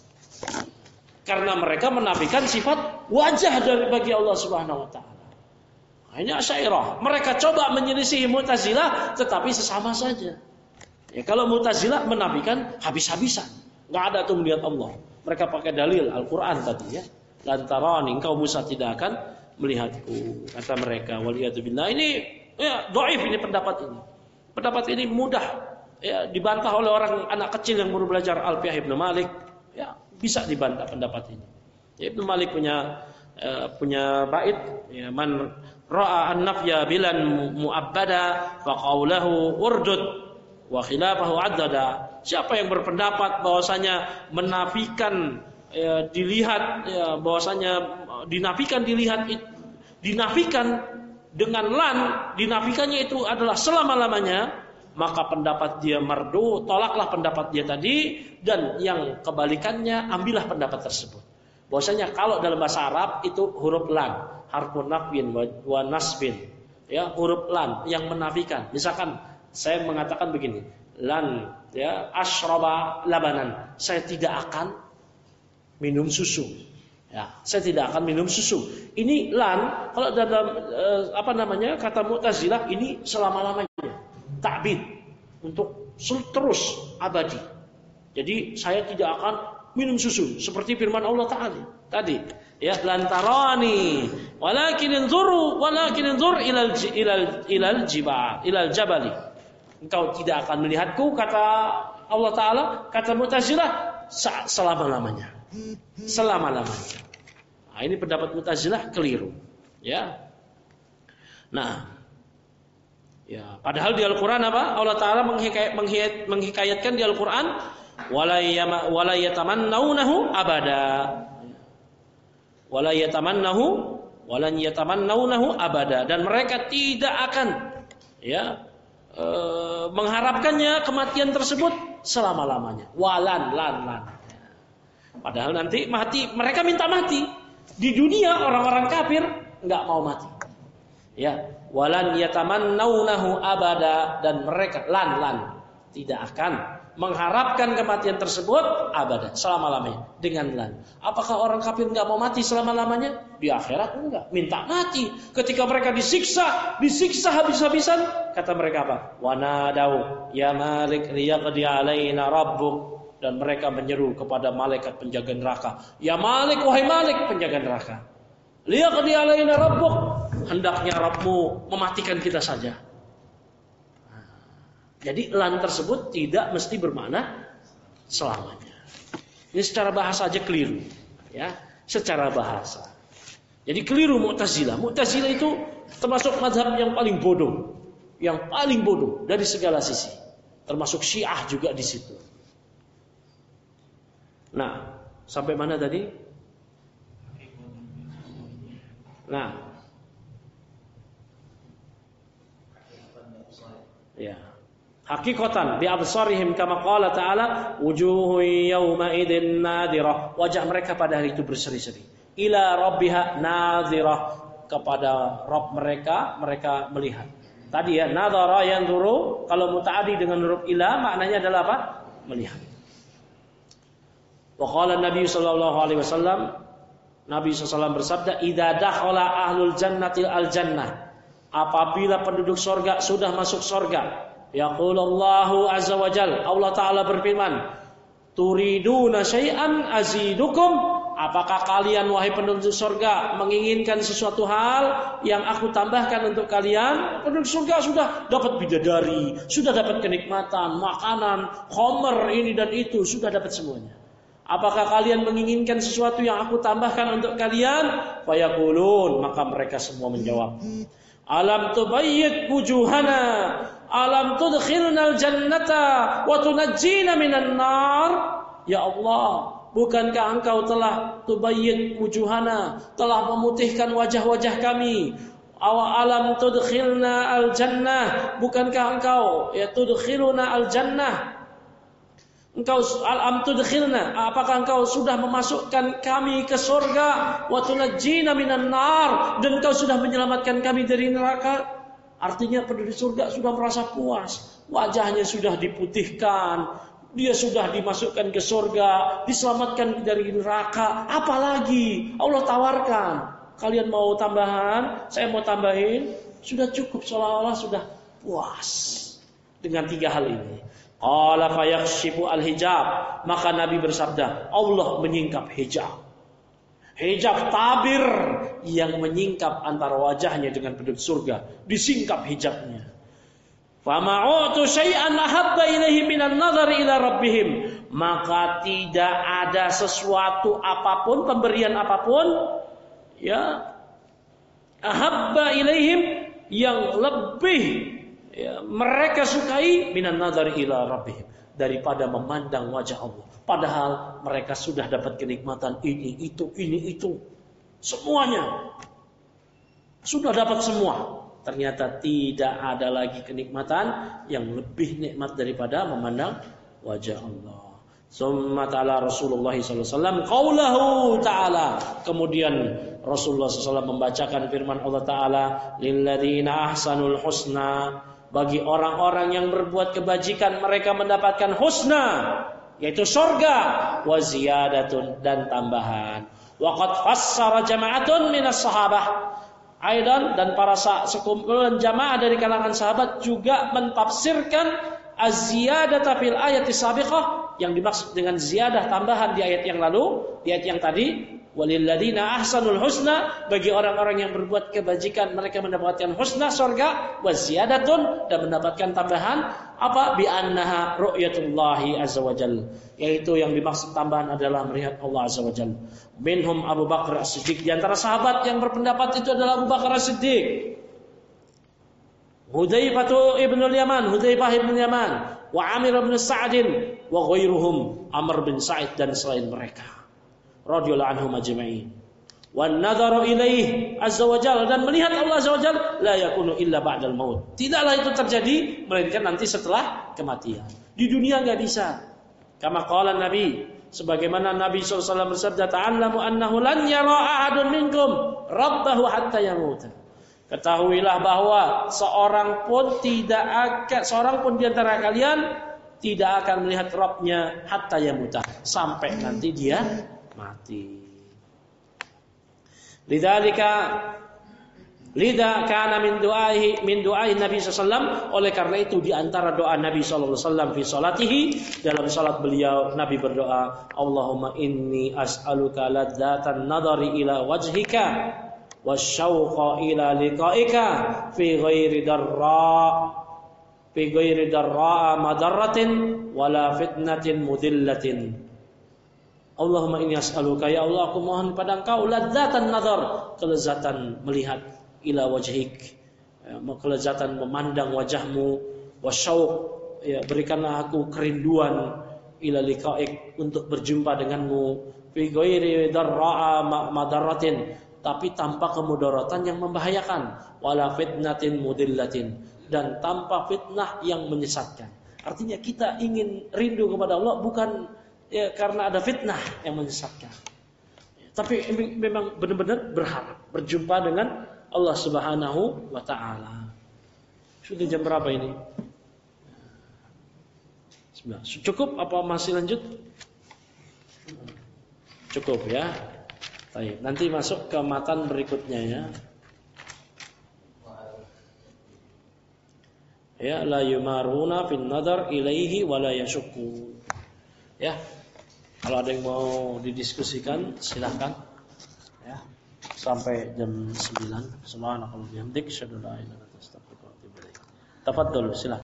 Karena mereka menafikan sifat wajah dari bagi Allah Subhanahu wa taala. Ini Asy'ariyah. Mereka coba menyelisihi Mu'tazilah tetapi sesama saja. Ya, kalau Mu'tazilah menafikan habis-habisan. Enggak ada tuh melihat Allah. Mereka pakai dalil Al-Qur'an tadi ya. Lantarani engkau Musa tidak akan melihatku, kata mereka. Waliyadzubillah. Ini ya dhaif ini pendapat ini. Pendapat ini mudah ya dibantah oleh orang anak kecil yang baru belajar Alfiyah Ibnu Malik. Ya, bisa dibantah pendapat ini. Ya, Ibnu Malik punya uh, punya bait ya, man ra'a an-nafya bilan mu'abbada fa qawluhu urdud wa khilafahu addada. Siapa yang berpendapat bahwasanya menafikan ya, dilihat ya, bahwasanya dinafikan dilihat dinafikan dengan lan, dinafikannya itu adalah selama-lamanya, maka pendapat dia mardu, tolaklah pendapat dia tadi, dan yang kebalikannya ambillah pendapat tersebut. Bahwasanya kalau dalam bahasa Arab itu huruf lan, harfun nafyin wa nasbin, ya huruf lan yang menafikan. Misalkan saya mengatakan begini, lan ya asyraba labanan, saya tidak akan minum susu. Ya, saya tidak akan minum susu. Ini lan kalau dalam eh, apa namanya kata Mu'tazilah ini selama-lamanya. Ta'bid untuk terus abadi. Jadi saya tidak akan minum susu seperti firman Allah Ta'ala tadi ya lantarani walakin inzuru walakin inzur ilal ilal ilal jibal ilal jabali. Engkau tidak akan melihatku kata Allah Ta'ala, kata Mu'tazilah selama-lamanya. Selama-lamanya. Nah, ini pendapat Mu'tazilah keliru ya. Nah, ya, padahal di Al-Quran apa? Allah Ta'ala menghikayat, menghikayat, menghikayatkan di Al-Quran wala yatamannawnahu abada. Wala yatamannahu walan yatamannawnahu abada, dan mereka tidak akan ya e, mengharapkannya kematian tersebut selama-lamanya. Walan lan lan. Padahal nanti mati, mereka minta mati. Di dunia orang-orang kafir enggak mau mati. Ya, walan yatamannawnahu abada, dan mereka lan lan tidak akan mengharapkan kematian tersebut abada, selama-lamanya dengan lan. Apakah orang kafir enggak mau mati selama-lamanya? Di akhirat enggak, minta mati. Ketika mereka disiksa, disiksa habis-habisan, kata mereka apa? Wa nadau ya malik liyaqdi alaina rabbuk, dan mereka menyeru kepada malaikat penjaga neraka, ya Malik, wahai Malik penjaga neraka, liyaqdi alaina rabbuk, hendaknya Rabbmu mematikan kita saja. Jadi lan tersebut tidak mesti bermakna selamanya. Ini secara bahasa aja keliru, ya, secara bahasa. Jadi keliru Mu'tazilah. Mu'tazilah itu termasuk mazhab yang paling bodoh, yang paling bodoh dari segala sisi. Termasuk Syiah juga di situ. Nah, sampai mana tadi? Nah, ya. Hakikatan bi absarihim kama qala ta'ala wujuhun yawma idzin nadirah, wajah mereka pada hari itu berseri-seri, ila rabbiha nadirah, kepada Rabb mereka mereka melihat. Tadi ya nadhara yanzuru, kalau mutaaddi dengan huruf ila maknanya adalah apa? Melihat. Wa qala Nabi sallallahu alaihi wasallam, Nabi sallallahu alaihi wasallam bersabda, idza dakhala ahlul jannati al jannah, Apabila penduduk surga sudah masuk surga, yaqulullahu azza wa jalla, Allah Ta'ala berfirman, turiduna syai'an azidukum. Apakah kalian wahai penduduk surga menginginkan sesuatu hal yang aku tambahkan untuk kalian? Penduduk surga sudah dapat bidadari, sudah dapat kenikmatan, makanan, khamr ini dan itu, sudah dapat semuanya. Apakah kalian menginginkan sesuatu yang aku tambahkan untuk kalian? Fayaqulun, maka mereka semua menjawab, alam tubayyid wujuhana, alam tudkhilnal jannata wa tunajjina minan nar. Ya Allah, bukankah engkau telah tubayyid wujuhana, telah memutihkan wajah-wajah kami? Alam tudkhilna al jannah, bukankah engkau ya tudkhiluna al jannah? Engkau alam tudkhilna, apakah engkau sudah memasukkan kami ke surga? Wa tunajjina minan nar, dan engkau sudah menyelamatkan kami dari neraka. Artinya penduduk surga sudah merasa puas, wajahnya sudah diputihkan, dia sudah dimasukkan ke surga, diselamatkan dari neraka. Apalagi Allah tawarkan, kalian mau tambahan, saya mau tambahin. Sudah cukup, seolah-olah sudah puas dengan tiga hal ini. Qala fayakshifu al-hijab, maka Nabi bersabda, Allah menyingkap hijab. Hijab tabir yang menyingkap antara wajahnya dengan penduduk surga, disingkap hijabnya. Fama'utu syai'an ahabba ilaihi minan nazari ila rabbihim, maka tidak ada sesuatu apapun, pemberian apapun ya ahabba ilaihim, yang lebih ya, mereka sukai minan nazari ila rabbihim, daripada memandang wajah Allah. Padahal mereka sudah dapat kenikmatan ini, itu, ini, itu, semuanya sudah dapat semua. Ternyata tidak ada lagi kenikmatan yang lebih nikmat daripada memandang wajah Allah. Summa ta'ala Rasulullah sallallahu alaihi wasallam qaulahu ta'ala, kemudian Rasulullah sallallahu alaihi wasallam membacakan firman Allah Ta'ala, lilladzina ahsanul husna, bagi orang-orang yang berbuat kebajikan mereka mendapatkan husna, yaitu surga, wa ziyadatun, dan tambahan. Wa qad fassara jama'atun minas sahabah, aidan, dan para sekumpulan jamaah dari kalangan sahabat juga mentafsirkan az-ziyadata fil ayati sabiqah, yang dimaksud dengan ziyadah tambahan di ayat yang lalu, di ayat yang tadi, walilladzina ahsanul husna, bagi orang-orang yang berbuat kebajikan mereka mendapatkan husna, surga, wa ziyadatun, dan mendapatkan tambahan apa? Bi annaha ru'yatullahi azza wajalla, yaitu yang dimaksud tambahan adalah melihat Allah azza wajalla. Minhum Abu Bakar As-Siddiq, di antara sahabat yang berpendapat itu adalah Abu Bakar As-Siddiq, Hudzaifah ibn al-Yaman, Hudzaifah ibn al-Yaman, wa Amir bin Sa'din, wa ghairuhum, Amr bin Sa'id, dan selain mereka radhiyallahu anhum ajma'in. Wan nadharu ilaihi azza wajalla, dan melihat Allah azza wajalla, la yakunu illa ba'dal maut, tidaklah itu terjadi melainkan nanti setelah kematian. Di dunia enggak bisa. Kama qala Nabi, sebagaimana Nabi sallallahu alaihi wasallam bersabda, ta'allamu annahu lan yara ahadun minkum rabbahu hatta yamuta. Ketahuilah bahwa seorang pun tidak akan, seorang pun di antara kalian tidak akan melihat Rabbnya hatta yamuta, sampai nanti dia mati. Lidzalika lidza kana min du'aihi min du'ai Nabi sallallahu alaihi wasallam, oleh karena itu di antara doa Nabi sallallahu alaihi wasallam fi salatihi, dalam salat beliau Nabi berdoa, Allahumma inni as'aluka ladzatan nadhari ila wajhika wasyauqa ila liqa'ika fi ghairi darra fi ghairi darra madarratin wala fitnatin mudillatin. Allahumma inni as'aluka, ya Allah aku mohon pada Engkau, ladzatan nazar, kelezatan melihat, ila wajhik, ya, kelezatan memandang wajahmu, wasyauq, ya, berikanlah aku kerinduan, ila liqa'ik, untuk berjumpa denganmu, fi ghairi darra madarratin, tapi tanpa kemudaratan yang membahayakan, wala fitnatin mudillatin, dan tanpa fitnah yang menyesatkan. Artinya kita ingin rindu kepada Allah bukan ya karena ada fitnah yang menyesatkan, tapi memang benar-benar berharap berjumpa dengan Allah Subhanahu wa taala. Sudah jam berapa ini? Cukup apa masih lanjut? Cukup ya. Baik, nanti masuk ke matan berikutnya ya. Ya, la yumaruna fin nadar ilaihi wa la yashukku. Ya. Kalau ada yang mau didiskusikan silakan. Ya. Sampai jam sembilan. Subhanakallahumma wa bihamdika asyhadu an la ilaha illa anta astaghfiruka wa atubu ilaik. Tafadhol, silakan.